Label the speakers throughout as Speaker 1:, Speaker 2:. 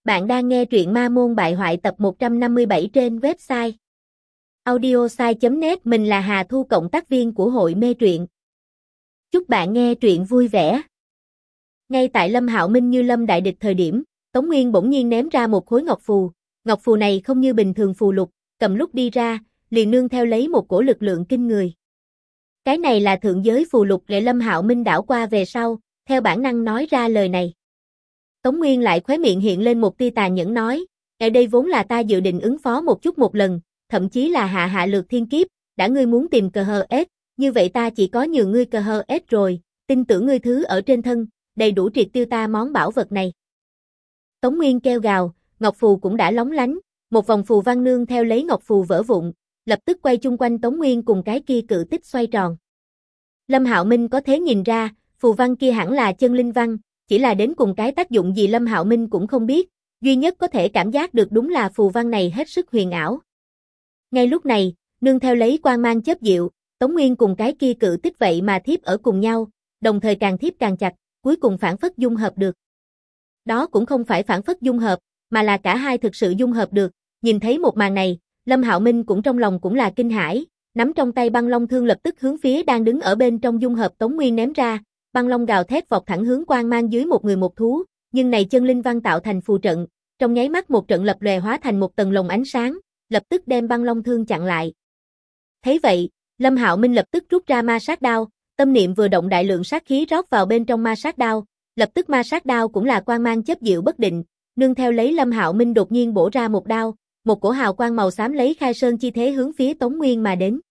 Speaker 1: Bạn đang nghe truyện Ma Môn Bại Hoại tập 157 trên website audiosai.net. Mình là Hà Thu, cộng tác viên của hội mê truyện. Chúc bạn nghe truyện vui vẻ. Ngay tại Lâm Hạo Minh như lâm đại địch thời điểm, Tống Nguyên bỗng nhiên ném ra một khối ngọc phù. Ngọc phù này không như bình thường phù lục, cầm lúc đi ra, liền nương theo lấy một cổ lực lượng kinh người. Cái này là thượng giới phù lục. Để Lâm Hạo Minh đảo qua về sau, theo bản năng nói ra lời này. Tống Nguyên lại khóe miệng hiện lên một tia tàn nhẫn nói, ở đây vốn là ta dự định ứng phó một chút một lần, thậm chí là hạ lược thiên kiếp, đã ngươi muốn tìm cờ hờ ết, như vậy ta chỉ có nhường ngươi cờ hờ ết rồi, tin tưởng ngươi thứ ở trên thân, đầy đủ triệt tiêu ta món bảo vật này. Tống Nguyên kêu gào, ngọc phù cũng đã lóng lánh, một vòng phù văn nương theo lấy ngọc phù vỡ vụn, lập tức quay chung quanh Tống Nguyên cùng cái kia cự tích xoay tròn. Lâm Hạo Minh có thể nhìn ra, phù văn kia hẳn là chân linh văn, chỉ là đến cùng cái tác dụng gì Lâm Hạo Minh cũng không biết, duy nhất có thể cảm giác được đúng là phù văn này hết sức huyền ảo. Ngay lúc này, nương theo lấy quang mang chớp diệu, Tống Nguyên cùng cái kia cự tích vậy mà thiếp ở cùng nhau, đồng thời càng thiếp càng chặt, cuối cùng phản phất dung hợp được. Đó cũng không phải phản phất dung hợp, mà là cả hai thực sự dung hợp được. Nhìn thấy một màn này, Lâm Hạo Minh cũng trong lòng cũng là kinh hãi, nắm trong tay băng long thương lập tức hướng phía đang đứng ở bên trong dung hợp Tống Nguyên ném ra. Băng long gào thét vọt thẳng hướng quang mang dưới một người một thú, nhưng này chân linh văn tạo thành phù trận, trong nháy mắt một trận lập lòe hóa thành một tầng lồng ánh sáng, lập tức đem băng long thương chặn lại. Thấy vậy, Lâm Hạo Minh lập tức rút ra ma sát đao, tâm niệm vừa động đại lượng sát khí rót vào bên trong ma sát đao, lập tức ma sát đao cũng là quang mang chớp diệu bất định, nương theo lấy Lâm Hạo Minh đột nhiên bổ ra một đao, một cổ hào quang màu xám lấy khai sơn chi thế hướng phía Tống Nguyên mà đến.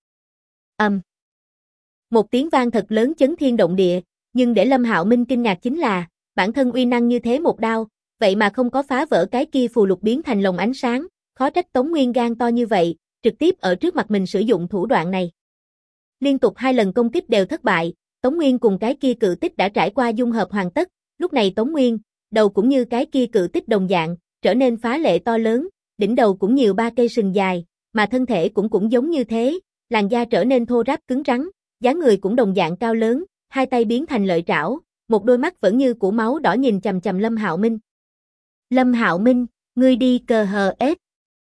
Speaker 1: Một tiếng vang thật lớn chấn thiên động địa. Nhưng để Lâm Hạo Minh kinh ngạc chính là, bản thân uy năng như thế một đao, vậy mà không có phá vỡ cái kia phù lục biến thành lồng ánh sáng, khó trách Tống Nguyên gan to như vậy, trực tiếp ở trước mặt mình sử dụng thủ đoạn này. Liên tục 2 lần công kích đều thất bại, Tống Nguyên cùng cái kia cự tích đã trải qua dung hợp hoàn tất, lúc này Tống Nguyên, đầu cũng như cái kia cự tích đồng dạng, trở nên phá lệ to lớn, đỉnh đầu cũng nhiều 3 cây sừng dài, mà thân thể cũng giống như thế, làn da trở nên thô ráp cứng rắn, dáng người cũng đồng dạng cao lớn. Hai tay biến thành lợi trảo, một đôi mắt vẫn như của máu đỏ nhìn chằm chằm Lâm Hạo Minh. Lâm Hạo Minh, ngươi đi cờ hờ ết.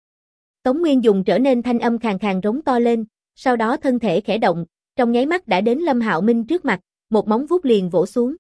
Speaker 1: Tống Nguyên dùng trở nên thanh âm khàn khàn rống to lên, sau đó thân thể khẽ động, trong nháy mắt đã đến Lâm Hạo Minh trước mặt, một móng vuốt liền vỗ xuống.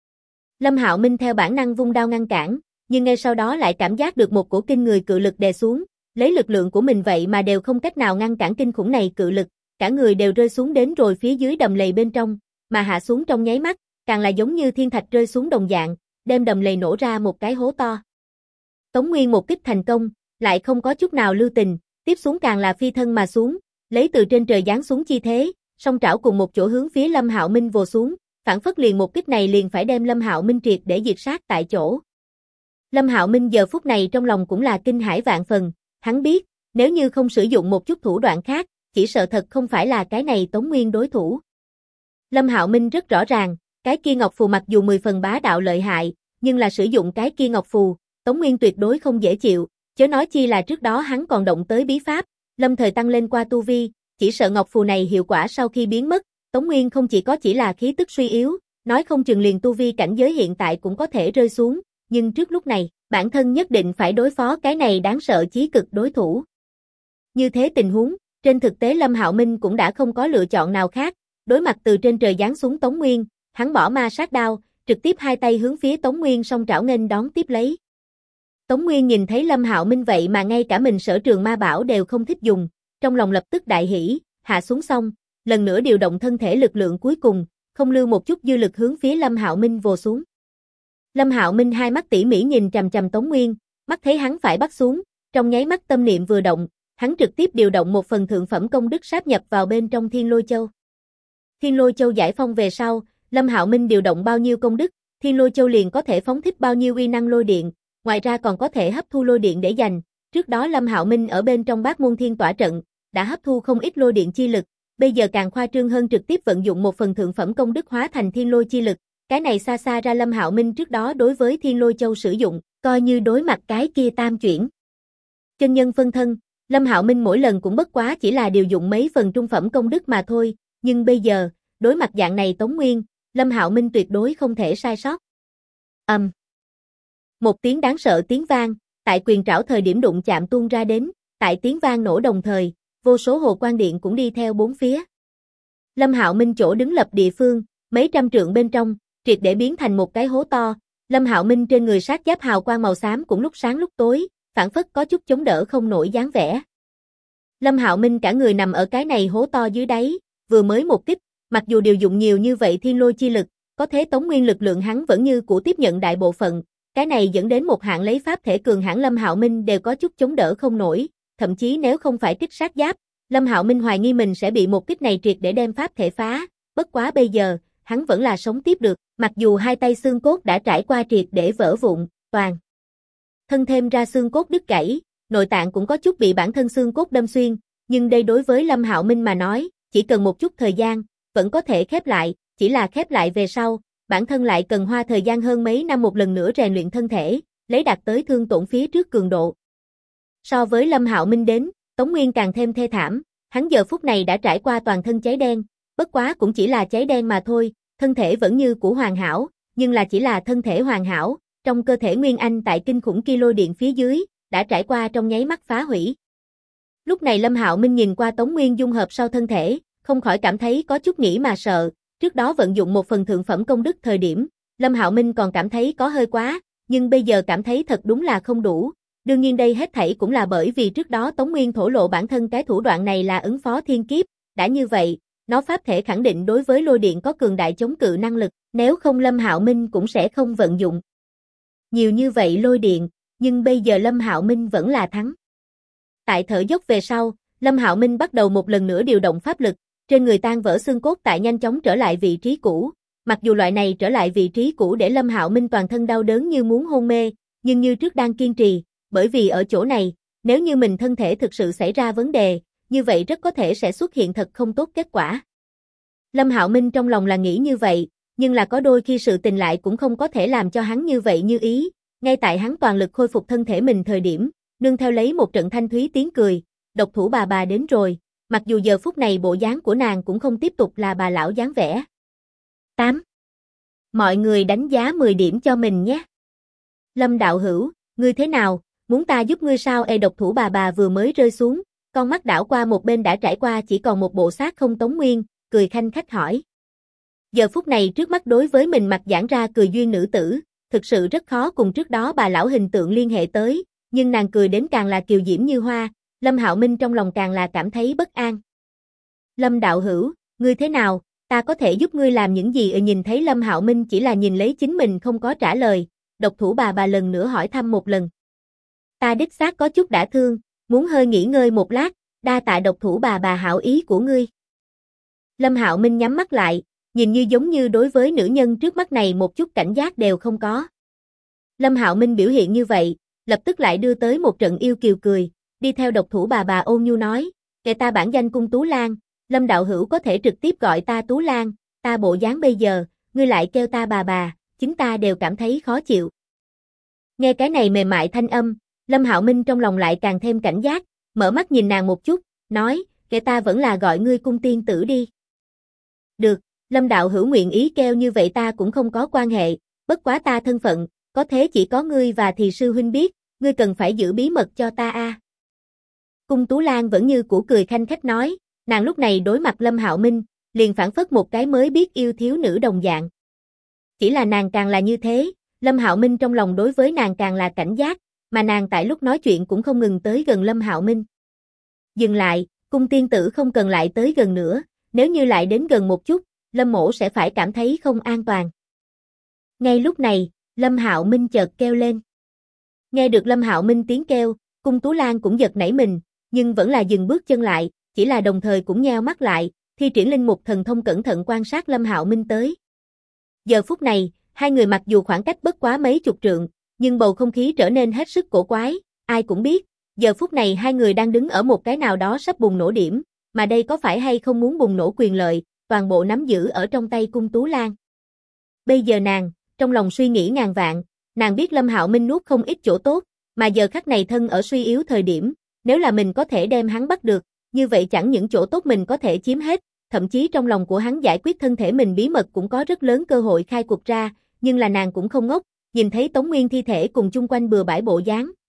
Speaker 1: Lâm Hạo Minh theo bản năng vung đao ngăn cản, nhưng ngay sau đó lại cảm giác được một cổ kinh người cự lực đè xuống, lấy lực lượng của mình vậy mà đều không cách nào ngăn cản kinh khủng này cự lực, cả người đều rơi xuống đến rồi phía dưới đầm lầy bên trong. Mà hạ xuống trong nháy mắt, càng là giống như thiên thạch rơi xuống đồng dạng, đem đầm lầy nổ ra một cái hố to. Tống Nguyên một kích thành công, lại không có chút nào lưu tình, tiếp xuống càng là phi thân mà xuống, lấy từ trên trời giáng xuống chi thế, song trảo cùng một chỗ hướng phía Lâm Hạo Minh vồ xuống, phản phất liền một kích này liền phải đem Lâm Hạo Minh triệt để diệt sát tại chỗ. Lâm Hạo Minh giờ phút này trong lòng cũng là kinh hãi vạn phần, hắn biết, nếu như không sử dụng một chút thủ đoạn khác, chỉ sợ thật không phải là cái này Tống Nguyên đối thủ. Lâm Hạo Minh rất rõ ràng, cái kia ngọc phù mặc dù 10 phần bá đạo lợi hại, nhưng là sử dụng cái kia ngọc phù, Tống Nguyên tuyệt đối không dễ chịu, chớ nói chi là trước đó hắn còn động tới bí pháp, lâm thời tăng lên qua tu vi, chỉ sợ ngọc phù này hiệu quả sau khi biến mất, Tống Nguyên không chỉ là khí tức suy yếu, nói không chừng liền tu vi cảnh giới hiện tại cũng có thể rơi xuống, nhưng trước lúc này, bản thân nhất định phải đối phó cái này đáng sợ chí cực đối thủ. Như thế tình huống, trên thực tế Lâm Hạo Minh cũng đã không có lựa chọn nào khác. Đối mặt từ trên trời giáng xuống Tống Nguyên, hắn bỏ ma sát đao, trực tiếp hai tay hướng phía Tống Nguyên song trảo nghênh đón tiếp lấy. Tống Nguyên nhìn thấy Lâm Hạo Minh vậy mà ngay cả mình sở trường ma bảo đều không thích dùng, trong lòng lập tức đại hỉ, hạ xuống xong, lần nữa điều động thân thể lực lượng cuối cùng, không lưu một chút dư lực hướng phía Lâm Hạo Minh vồ xuống. Lâm Hạo Minh hai mắt tỉ mỉ nhìn chằm chằm Tống Nguyên, mắt thấy hắn phải bắt xuống, trong nháy mắt tâm niệm vừa động, hắn trực tiếp điều động một phần thượng phẩm công đức sáp nhập vào bên trong Thiên Lôi Châu. Thiên Lôi Châu giải phong về sau, Lâm Hạo Minh điều động bao nhiêu công đức, Thiên Lôi Châu liền có thể phóng thích bao nhiêu uy năng lôi điện, ngoài ra còn có thể hấp thu lôi điện để dành. Trước đó Lâm Hạo Minh ở bên trong Bát Môn Thiên Tỏa trận, đã hấp thu không ít lôi điện chi lực, bây giờ càng khoa trương hơn trực tiếp vận dụng một phần thượng phẩm công đức hóa thành thiên lôi chi lực, cái này xa xa ra Lâm Hạo Minh trước đó đối với Thiên Lôi Châu sử dụng, coi như đối mặt cái kia tam chuyển chân nhân phân thân, Lâm Hạo Minh mỗi lần cũng bất quá chỉ là điều dụng mấy phần trung phẩm công đức mà thôi, nhưng bây giờ, đối mặt dạng này Tống Nguyên, Lâm Hạo Minh tuyệt đối không thể sai sót. Một tiếng đáng sợ tiếng vang, tại quyền trảo thời điểm đụng chạm tuôn ra đến, tại tiếng vang nổ đồng thời, vô số hồ quang điện cũng đi theo bốn phía. Lâm Hạo Minh chỗ đứng lập địa phương, mấy trăm trượng bên trong, triệt để biến thành một cái hố to. Lâm Hạo Minh trên người sát giáp hào quang màu xám cũng lúc sáng lúc tối, phản phất có chút chống đỡ không nổi dáng vẻ. Lâm Hạo Minh cả người nằm ở cái này hố to dưới đáy, vừa mới một kích, mặc dù điều dụng nhiều như vậy thiên lôi chi lực, có thế tống nguyên lực lượng hắn vẫn như cũ tiếp nhận đại bộ phận, cái này dẫn đến một hạng lấy pháp thể cường hãn Lâm Hạo Minh đều có chút chống đỡ không nổi, thậm chí nếu không phải kích sát giáp, Lâm Hạo Minh hoài nghi mình sẽ bị một kích này triệt để đem pháp thể phá, bất quá bây giờ, hắn vẫn là sống tiếp được, mặc dù hai tay xương cốt đã trải qua triệt để vỡ vụn, toàn thân thêm ra xương cốt đứt gãy, nội tạng cũng có chút bị bản thân xương cốt đâm xuyên, nhưng đây đối với Lâm Hạo Minh mà nói, chỉ cần một chút thời gian, vẫn có thể khép lại, chỉ là khép lại về sau, bản thân lại cần hoa thời gian hơn mấy năm một lần nữa rèn luyện thân thể, lấy đạt tới thương tổn phía trước cường độ. So với Lâm Hạo Minh đến, Tống Nguyên càng thêm thê thảm, hắn giờ phút này đã trải qua toàn thân cháy đen, bất quá cũng chỉ là cháy đen mà thôi, thân thể vẫn như cũ hoàn hảo, nhưng là chỉ là thân thể hoàn hảo, trong cơ thể Nguyên Anh tại kinh khủng ki lôi điện phía dưới, đã trải qua trong nháy mắt phá hủy. Lúc này Lâm Hạo Minh nhìn qua Tống Nguyên dung hợp sau thân thể, không khỏi cảm thấy có chút nghĩ mà sợ, trước đó vận dụng một phần thượng phẩm công đức thời điểm, Lâm Hạo Minh còn cảm thấy có hơi quá, nhưng bây giờ cảm thấy thật đúng là không đủ. Đương nhiên đây hết thảy cũng là bởi vì trước đó Tống Nguyên thổ lộ bản thân cái thủ đoạn này là ứng phó thiên kiếp, đã như vậy, nó pháp thể khẳng định đối với lôi điện có cường đại chống cự năng lực, nếu không Lâm Hạo Minh cũng sẽ không vận dụng nhiều như vậy lôi điện, nhưng bây giờ Lâm Hạo Minh vẫn là thắng. Tại thở dốc về sau, Lâm Hạo Minh bắt đầu một lần nữa điều động pháp lực, trên người tan vỡ xương cốt tại nhanh chóng trở lại vị trí cũ, mặc dù loại này trở lại vị trí cũ để Lâm Hạo Minh toàn thân đau đớn như muốn hôn mê, nhưng như trước đang kiên trì, bởi vì ở chỗ này, nếu như mình thân thể thực sự xảy ra vấn đề, như vậy rất có thể sẽ xuất hiện thật không tốt kết quả. Lâm Hạo Minh trong lòng là nghĩ như vậy, nhưng là có đôi khi sự tình lại cũng không có thể làm cho hắn như vậy như ý, ngay tại hắn toàn lực khôi phục thân thể mình thời điểm, nương theo lấy một trận thanh thúy tiếng cười, độc thủ bà đến rồi, mặc dù giờ phút này bộ dáng của nàng cũng không tiếp tục là bà lão dáng vẻ. 8. Mọi người đánh giá 10 điểm cho mình nhé. Lâm đạo hữu, ngươi thế nào, muốn ta giúp ngươi sao? Độc thủ bà vừa mới rơi xuống, con mắt đảo qua một bên đã trải qua chỉ còn một bộ xác không Tống Nguyên, cười khanh khách hỏi. Giờ phút này trước mắt đối với mình mặt giãn ra cười duyên nữ tử, thực sự rất khó cùng trước đó bà lão hình tượng liên hệ tới, nhưng nàng cười đến càng là kiều diễm như hoa, Lâm Hạo Minh trong lòng càng là cảm thấy bất an. Lâm đạo hữu, ngươi thế nào, ta có thể giúp ngươi làm những gì? Nhìn thấy Lâm Hạo Minh chỉ là nhìn lấy chính mình không có trả lời, độc thủ bà lần nữa hỏi thăm một lần. Ta đích xác có chút đã thương, muốn hơi nghỉ ngơi một lát, đa tạ độc thủ bà hảo ý của ngươi. Lâm Hạo Minh nhắm mắt lại, nhìn như giống như đối với nữ nhân trước mắt này một chút cảnh giác đều không có. Lâm Hạo Minh biểu hiện như vậy, lập tức lại đưa tới một trận yêu kiều cười, đi theo độc thủ bà ôn nhu nói, kể ta bản danh cung Tú Lan, Lâm đạo hữu có thể trực tiếp gọi ta Tú Lan, ta bộ dáng bây giờ, ngươi lại kêu ta bà, chính ta đều cảm thấy khó chịu. Nghe cái này mềm mại thanh âm, Lâm Hạo Minh trong lòng lại càng thêm cảnh giác, mở mắt nhìn nàng một chút, nói, kể ta vẫn là gọi ngươi cung tiên tử đi. Được, Lâm đạo hữu nguyện ý kêu như vậy ta cũng không có quan hệ, bất quá ta thân phận, có thế chỉ có ngươi và thì sư huynh biết, ngươi cần phải giữ bí mật cho ta a. Cung Tú Lan vẫn như cũ cười khanh khách nói, nàng lúc này đối mặt Lâm Hạo Minh, liền phảng phất một cái mới biết yêu thiếu nữ đồng dạng. Chỉ là nàng càng là như thế, Lâm Hạo Minh trong lòng đối với nàng càng là cảnh giác, mà nàng tại lúc nói chuyện cũng không ngừng tới gần Lâm Hạo Minh. Dừng lại, cung tiên tử không cần lại tới gần nữa, nếu như lại đến gần một chút, Lâm mỗ sẽ phải cảm thấy không an toàn. Ngay lúc này, Lâm Hạo Minh chợt kêu lên. Nghe được Lâm Hạo Minh tiếng kêu, cung Tú Lan cũng giật nảy mình, nhưng vẫn là dừng bước chân lại, chỉ là đồng thời cũng nheo mắt lại, thi triển linh mục thần thông cẩn thận quan sát Lâm Hạo Minh tới. Giờ phút này, hai người mặc dù khoảng cách bất quá mấy chục trượng, nhưng bầu không khí trở nên hết sức cổ quái, ai cũng biết, giờ phút này hai người đang đứng ở một cái nào đó sắp bùng nổ điểm, mà đây có phải hay không muốn bùng nổ quyền lợi, toàn bộ nắm giữ ở trong tay cung Tú Lan. Bây giờ nàng, trong lòng suy nghĩ ngàn vạn, nàng biết Lâm Hạo Minh nuốt không ít chỗ tốt, mà giờ khắc này thân ở suy yếu thời điểm, nếu là mình có thể đem hắn bắt được, như vậy chẳng những chỗ tốt mình có thể chiếm hết, thậm chí trong lòng của hắn giải quyết thân thể mình bí mật cũng có rất lớn cơ hội khai cuộc ra, nhưng là nàng cũng không ngốc, nhìn thấy Tống Nguyên thi thể cùng chung quanh bừa bãi bộ dáng,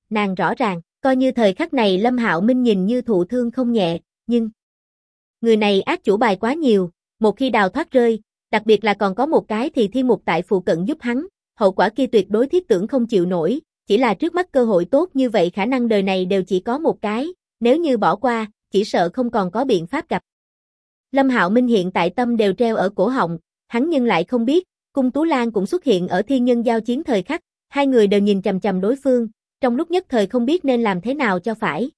Speaker 1: nàng rõ ràng, coi như thời khắc này Lâm Hạo Minh nhìn như thụ thương không nhẹ, nhưng người này ác chủ bài quá nhiều, một khi đào thoát rơi, đặc biệt là còn có một cái thì thiên mục tại phụ cận giúp hắn, hậu quả kia tuyệt đối thiết tưởng không chịu nổi, chỉ là trước mắt cơ hội tốt như vậy khả năng đời này đều chỉ có một cái, nếu như bỏ qua, chỉ sợ không còn có biện pháp gặp. Lâm Hạo Minh hiện tại tâm đều treo ở cổ họng, hắn nhưng lại không biết, Cung Tú Lan cũng xuất hiện ở thiên nhân giao chiến thời khắc, hai người đều nhìn chằm chằm đối phương, trong lúc nhất thời không biết nên làm thế nào cho phải.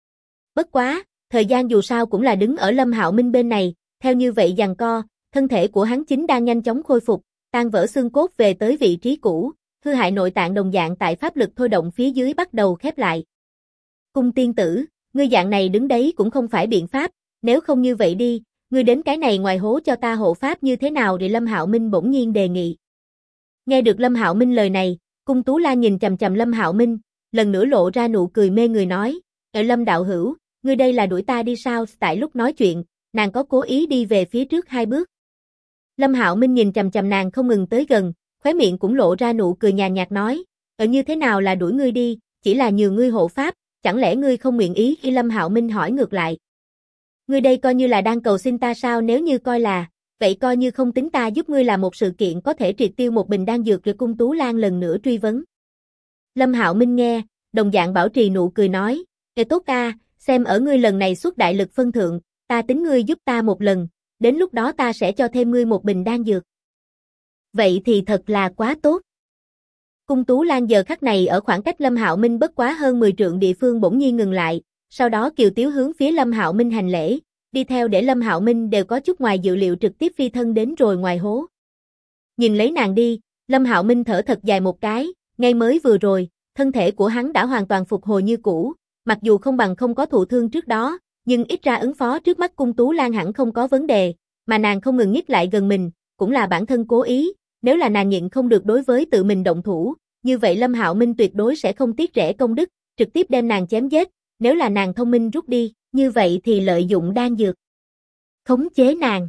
Speaker 1: Bất quá, thời gian dù sao cũng là đứng ở Lâm Hạo Minh bên này, theo như vậy giằng co, thân thể của hắn chính đang nhanh chóng khôi phục, tan vỡ xương cốt về tới vị trí cũ, hư hại nội tạng đồng dạng tại pháp lực thôi động phía dưới bắt đầu khép lại. Cung tiên tử, ngươi dạng này đứng đấy cũng không phải biện pháp, nếu không như vậy đi, ngươi đến cái này ngoài hố cho ta hộ pháp như thế nào thì Lâm Hạo Minh bỗng nhiên đề nghị. Nghe được Lâm Hạo Minh lời này, Cung Tú Lan nhìn chằm chằm Lâm Hạo Minh, lần nữa lộ ra nụ cười mê người nói, Lâm đạo hữu, ngươi đây là đuổi ta đi sao? Tại lúc nói chuyện, nàng có cố ý đi về phía trước 2 bước. Lâm Hạo Minh nhìn chằm chằm nàng không ngừng tới gần, khóe miệng cũng lộ ra nụ cười nhàn nhạt nói, như thế nào là đuổi ngươi đi, chỉ là nhường ngươi hộ pháp, chẳng lẽ ngươi không nguyện ý? Lâm Hạo Minh hỏi ngược lại. Ngươi đây coi như là đang cầu xin ta sao? Nếu như coi là, vậy coi như không tính ta giúp ngươi làm một sự kiện có thể triệt tiêu một bình đan dược. Rồi Cung Tú Lan lần nữa truy vấn. Lâm Hạo Minh nghe, đồng dạng bảo trì nụ cười nói, tốt ca, xem ở ngươi lần này xuất đại lực phân thượng, ta tính ngươi giúp ta một lần, đến lúc đó ta sẽ cho thêm ngươi một bình đan dược. Vậy thì thật là quá tốt. Cung Tú Lan giờ khắc này ở khoảng cách Lâm Hạo Minh bất quá hơn 10 trượng địa phương bỗng nhiên ngừng lại, sau đó kiều tiếu hướng phía Lâm Hạo Minh hành lễ, đi theo để Lâm Hạo Minh đều có chút ngoài dự liệu trực tiếp phi thân đến rồi ngoài hố. Nhìn lấy nàng đi, Lâm Hạo Minh thở thật dài một cái, ngay mới vừa rồi, thân thể của hắn đã hoàn toàn phục hồi như cũ, mặc dù không bằng không có thụ thương trước đó, nhưng ít ra ứng phó trước mắt Cung Tú Lan hẳn không có vấn đề, mà nàng không ngừng nhích lại gần mình, cũng là bản thân cố ý, nếu là nàng nhịn không được đối với tự mình động thủ, như vậy Lâm Hạo Minh tuyệt đối sẽ không tiếc rẻ công đức, trực tiếp đem nàng chém giết, nếu là nàng thông minh rút đi, như vậy thì lợi dụng đan dược khống chế nàng.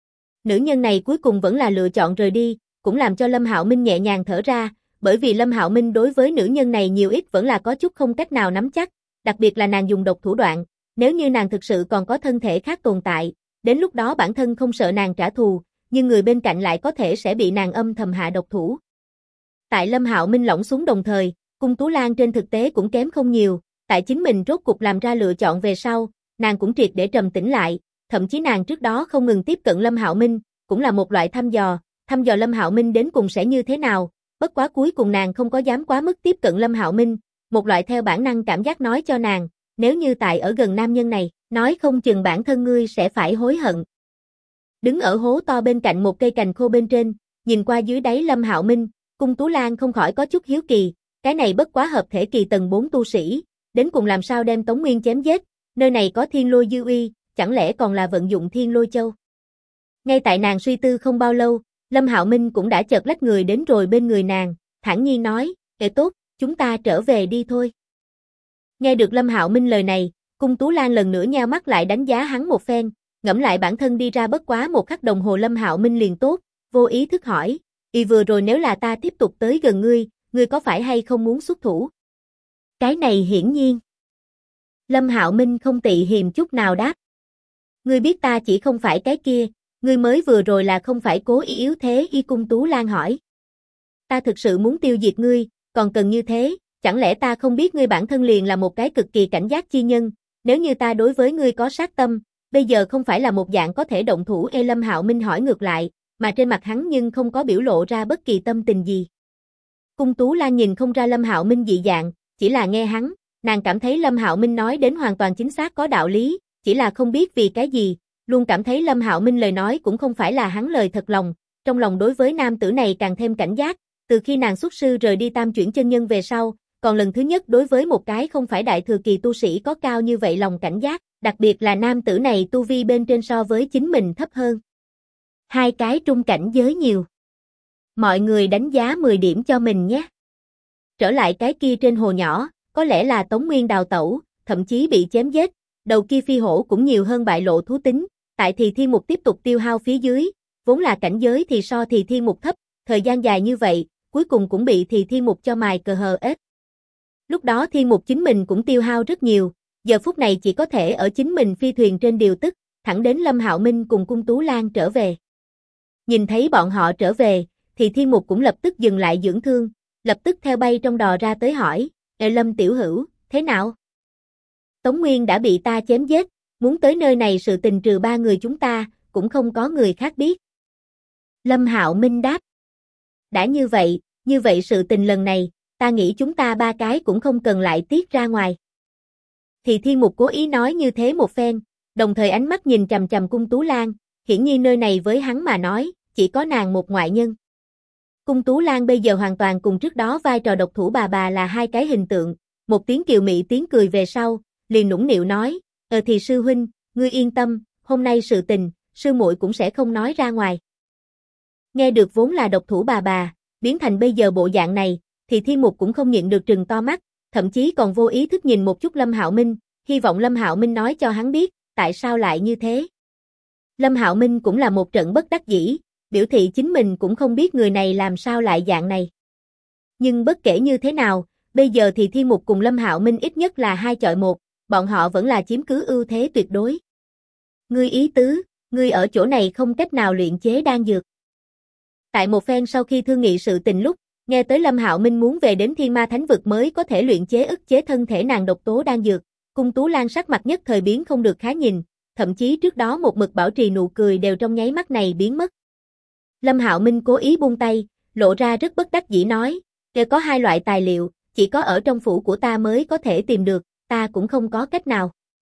Speaker 1: Nữ nhân này cuối cùng vẫn là lựa chọn rời đi, cũng làm cho Lâm Hạo Minh nhẹ nhàng thở ra, bởi vì Lâm Hạo Minh đối với nữ nhân này nhiều ít vẫn là có chút không cách nào nắm chắc, đặc biệt là nàng dùng độc thủ đoạn, nếu như nàng thực sự còn có thân thể khác tồn tại, đến lúc đó bản thân không sợ nàng trả thù, nhưng người bên cạnh lại có thể sẽ bị nàng âm thầm hạ độc thủ. Tại Lâm Hạo Minh lỏng xuống đồng thời, Cung Tú Lan trên thực tế cũng kém không nhiều, tại chính mình rốt cục làm ra lựa chọn về sau, nàng cũng triệt để trầm tĩnh lại, thậm chí nàng trước đó không ngừng tiếp cận Lâm Hạo Minh, cũng là một loại thăm dò Lâm Hạo Minh đến cùng sẽ như thế nào, bất quá cuối cùng nàng không có dám quá mức tiếp cận Lâm Hạo Minh, một loại theo bản năng cảm giác nói cho nàng, nếu như tại ở gần nam nhân này, nói không chừng bản thân ngươi sẽ phải hối hận. Đứng ở hố to bên cạnh một cây cành khô bên trên, nhìn qua dưới đáy Lâm Hạo Minh, Cung Tú Lan không khỏi có chút hiếu kỳ, cái này bất quá hợp thể kỳ tầng 4 tu sĩ, đến cùng làm sao đem Tống Nguyên chém giết, nơi này có thiên lôi dư uy, chẳng lẽ còn là vận dụng thiên lôi châu. Ngay tại nàng suy tư không bao lâu, Lâm Hạo Minh cũng đã chợt lách người đến rồi bên người nàng, thản nhiên nói, tốt, chúng ta trở về đi thôi. Nghe được Lâm Hạo Minh lời này, Cung Tú Lan lần nữa nheo mắt lại đánh giá hắn một phen, ngẫm lại bản thân đi ra bất quá một khắc đồng hồ Lâm Hạo Minh liền tốt, vô ý thức hỏi, vừa rồi nếu là ta tiếp tục tới gần ngươi, ngươi có phải hay không muốn xuất thủ? Cái này hiển nhiên. Lâm Hạo Minh không tị hiềm chút nào đáp. Ngươi biết ta chỉ không phải cái kia, ngươi mới vừa rồi là không phải cố ý yếu thế? Cung Tú Lan hỏi. Ta thực sự muốn tiêu diệt ngươi, còn cần như thế, chẳng lẽ ta không biết ngươi bản thân liền là một cái cực kỳ cảnh giác chi nhân, nếu như ta đối với ngươi có sát tâm, bây giờ không phải là một dạng có thể động thủ? Lâm Hạo Minh hỏi ngược lại, mà trên mặt hắn nhưng không có biểu lộ ra bất kỳ tâm tình gì. Cung Tú Lan nhìn không ra Lâm Hạo Minh dị dạng, chỉ là nghe hắn, nàng cảm thấy Lâm Hạo Minh nói đến hoàn toàn chính xác có đạo lý, chỉ là không biết vì cái gì, luôn cảm thấy Lâm Hạo Minh lời nói cũng không phải là hắn lời thật lòng, trong lòng đối với nam tử này càng thêm cảnh giác, từ khi nàng xuất sư rời đi Tam Chuyển Chân Nhân về sau, còn lần thứ nhất đối với một cái không phải đại thừa kỳ tu sĩ có cao như vậy lòng cảnh giác, đặc biệt là nam tử này tu vi bên trên so với chính mình thấp hơn. 2 cái trung cảnh giới nhiều. Mọi người đánh giá 10 điểm cho mình nhé. Trở lại cái kia trên hồ nhỏ, có lẽ là Tống Nguyên đào tẩu, thậm chí bị chém giết, đầu kia phi hổ cũng nhiều hơn bại lộ thú tính, tại thì thiên mục tiếp tục tiêu hao phía dưới, vốn là cảnh giới thì so thì thiên mục thấp, thời gian dài như vậy, cuối cùng cũng bị thì thiên mục cho mài cờ hờ ết. Lúc đó Thiên Mục chính mình cũng tiêu hao rất nhiều, giờ phút này chỉ có thể ở chính mình phi thuyền trên điều tức, thẳng đến Lâm Hạo Minh cùng Cung Tú Lan trở về. Nhìn thấy bọn họ trở về, thì Thiên Mục cũng lập tức dừng lại dưỡng thương, lập tức theo bay trong đò ra tới hỏi, Lâm tiểu hữu, thế nào? Tống Nguyên đã bị ta chém giết, muốn tới nơi này sự tình trừ ba người chúng ta, cũng không có người khác biết. Lâm Hạo Minh đáp. Đã như vậy sự tình lần này, ta nghĩ chúng ta ba cái cũng không cần lại tiết ra ngoài. Thì Thiên Mục cố ý nói như thế một phen, đồng thời ánh mắt nhìn chằm chằm Cung Tú Lan, hiển nhiên nơi này với hắn mà nói, chỉ có nàng một ngoại nhân. Cung Tú Lan bây giờ hoàn toàn cùng trước đó vai trò độc thủ bà là hai cái hình tượng, một tiếng kiều mị tiếng cười về sau, liền nũng nịu nói, thì sư huynh, ngươi yên tâm, hôm nay sự tình, sư muội cũng sẽ không nói ra ngoài. Nghe được vốn là độc thủ bà, biến thành bây giờ bộ dạng này, thì Thiên Mục cũng không nhịn được trừng to mắt, thậm chí còn vô ý thức nhìn một chút Lâm Hạo Minh, hy vọng Lâm Hạo Minh nói cho hắn biết, tại sao lại như thế. Lâm Hạo Minh cũng là một trận bất đắc dĩ, biểu thị chính mình cũng không biết người này làm sao lại dạng này. Nhưng bất kể như thế nào, bây giờ thì Thiên Mục cùng Lâm Hạo Minh ít nhất là 2 chọi 1, bọn họ vẫn là chiếm cứ ưu thế tuyệt đối. Ngươi ý tứ, ngươi ở chỗ này không cách nào luyện chế đan dược. Tại một phen sau khi thương nghị sự tình lúc, nghe tới Lâm Hạo Minh muốn về đến Thiên Ma Thánh Vực mới có thể luyện chế ức chế thân thể nàng độc tố đan dược, Cung Tú Lan sắc mặt nhất thời biến không được khá nhìn, thậm chí trước đó một mực bảo trì nụ cười đều trong nháy mắt này biến mất. Lâm Hạo Minh cố ý buông tay, lộ ra rất bất đắc dĩ nói, đều có 2 loại tài liệu, chỉ có ở trong phủ của ta mới có thể tìm được, ta cũng không có cách nào.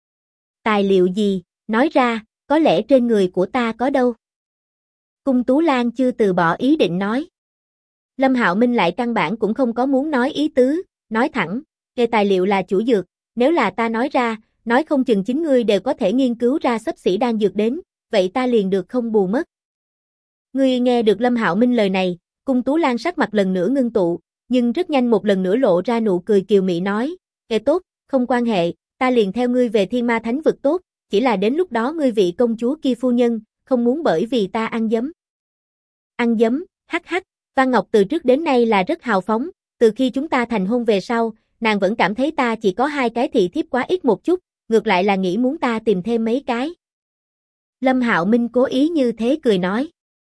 Speaker 1: Tài liệu gì, nói ra, có lẽ trên người của ta có đâu. Cung Tú Lan chưa từ bỏ ý định nói. Lâm Hạo Minh lại căn bản cũng không có muốn nói ý tứ, nói thẳng, về tài liệu là chủ dược, nếu là ta nói ra, nói không chừng chính ngươi đều có thể nghiên cứu ra xấp xỉ đan dược đến, vậy ta liền được không bù mất. Ngươi nghe được Lâm Hạo Minh lời này, Cung Tú Lan sắc mặt lần nữa ngưng tụ, nhưng rất nhanh một lần nữa lộ ra nụ cười kiều mị nói, tốt, không quan hệ, ta liền theo ngươi về Thiên Ma Thánh Vực tốt, chỉ là đến lúc đó ngươi vị công chúa kia phu nhân, không muốn bởi vì ta ăn giấm. Ăn giấm, hắc hắc, Văn Ngọc từ trước đến nay là rất hào phóng, từ khi chúng ta thành hôn về sau, nàng vẫn cảm thấy ta chỉ có 2 cái thị thiếp quá ít một chút, ngược lại là nghĩ muốn ta tìm thêm mấy cái. Lâm Hạo Minh cố ý như thế cười nói.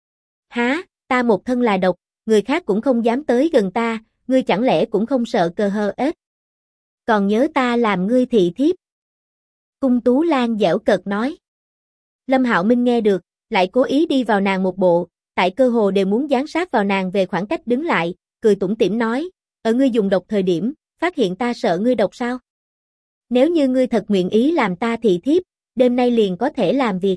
Speaker 1: Há, ta một thân là độc, người khác cũng không dám tới gần ta, ngươi chẳng lẽ cũng không sợ cờ hờ ết. Còn nhớ ta làm ngươi thị thiếp. Cung Tú Lan giễu cợt nói. Lâm Hạo Minh nghe được, lại cố ý đi vào nàng một bộ, tại cơ hồ đều muốn dán sát vào nàng về khoảng cách đứng lại, cười tủm tỉm nói, ở ngươi dùng độc thời điểm, phát hiện ta sợ ngươi độc sao? Nếu như ngươi thật nguyện ý làm ta thị thiếp, đêm nay liền có thể làm việc.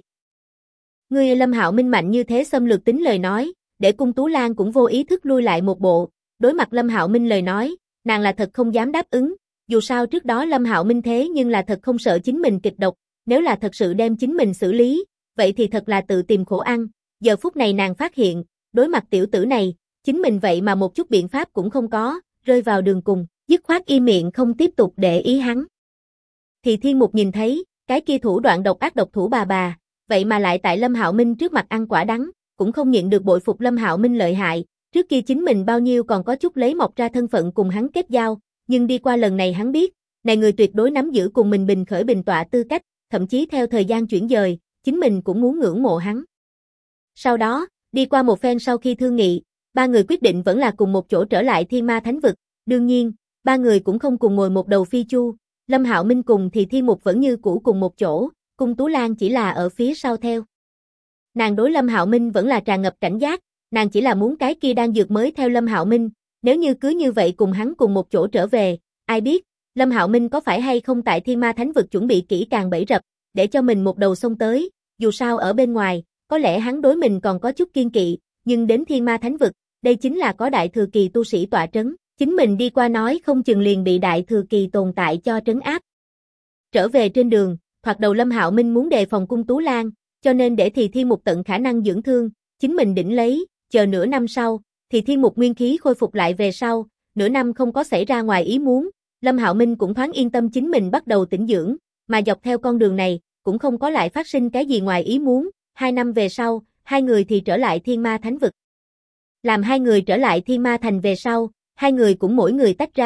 Speaker 1: Ngươi Lâm Hạo Minh mạnh như thế xâm lược tính lời nói, để Cung Tú Lan cũng vô ý thức lui lại một bộ, đối mặt Lâm Hạo Minh lời nói, nàng là thật không dám đáp ứng, dù sao trước đó Lâm Hạo Minh thế nhưng là thật không sợ chính mình kịch độc, nếu là thật sự đem chính mình xử lý, vậy thì thật là tự tìm khổ ăn, giờ phút này nàng phát hiện, đối mặt tiểu tử này, chính mình vậy mà một chút biện pháp cũng không có, rơi vào đường cùng, dứt khoát im miệng không tiếp tục để ý hắn. Thì Thiên Mục nhìn thấy, cái kia thủ đoạn độc ác độc thủ bà, vậy mà lại tại Lâm Hạo Minh trước mặt ăn quả đắng, cũng không nhịn được bội phục Lâm Hạo Minh lợi hại, trước kia chính mình bao nhiêu còn có chút lấy mọc ra thân phận cùng hắn kết giao, nhưng đi qua lần này hắn biết, này người tuyệt đối nắm giữ cùng mình bình khởi bình tọa tư cách, thậm chí theo thời gian chuyển dời, chính mình cũng muốn ngưỡng mộ hắn. Sau đó, đi qua một phen sau khi thương nghị, 3 người quyết định vẫn là cùng một chỗ trở lại Thiên Ma Thánh Vực, đương nhiên, 3 người cũng không cùng ngồi một đầu phi chu, Lâm Hạo Minh cùng thì Thiên Mục vẫn như cũ cùng một chỗ, Cung Tú Lan chỉ là ở phía sau theo. Nàng đối Lâm Hạo Minh vẫn là tràn ngập cảnh giác, nàng chỉ là muốn cái kia đang dược mới theo Lâm Hạo Minh, nếu như cứ như vậy cùng hắn cùng một chỗ trở về, ai biết, Lâm Hạo Minh có phải hay không tại Thiên Ma Thánh Vực chuẩn bị kỹ càng bẫy rập, để cho mình một đầu xông tới, dù sao ở bên ngoài, có lẽ hắn đối mình còn có chút kiên kỵ, nhưng đến Thiên Ma Thánh Vực, đây chính là có đại thừa kỳ tu sĩ tọa trấn, chính mình đi qua nói không chừng liền bị đại thừa kỳ tồn tại cho trấn áp. Trở về trên đường, thoạt đầu Lâm Hạo Minh muốn đề phòng Cung Tú Lan, cho nên để thì Thiên Mục tận khả năng dưỡng thương, chính mình đỉnh lấy, chờ nửa năm sau, thì Thiên Mục nguyên khí khôi phục lại về sau, nửa năm không có xảy ra ngoài ý muốn, Lâm Hạo Minh cũng thoáng yên tâm chính mình bắt đầu tĩnh dưỡng, mà dọc theo con đường này, cũng không có lại phát sinh cái gì ngoài ý muốn, 2 năm về sau, 2 người thì trở lại Thiên Ma Thánh Vực. Làm 2 người trở lại Thiên Ma Thành về sau, 2 người cũng mỗi người tách ra,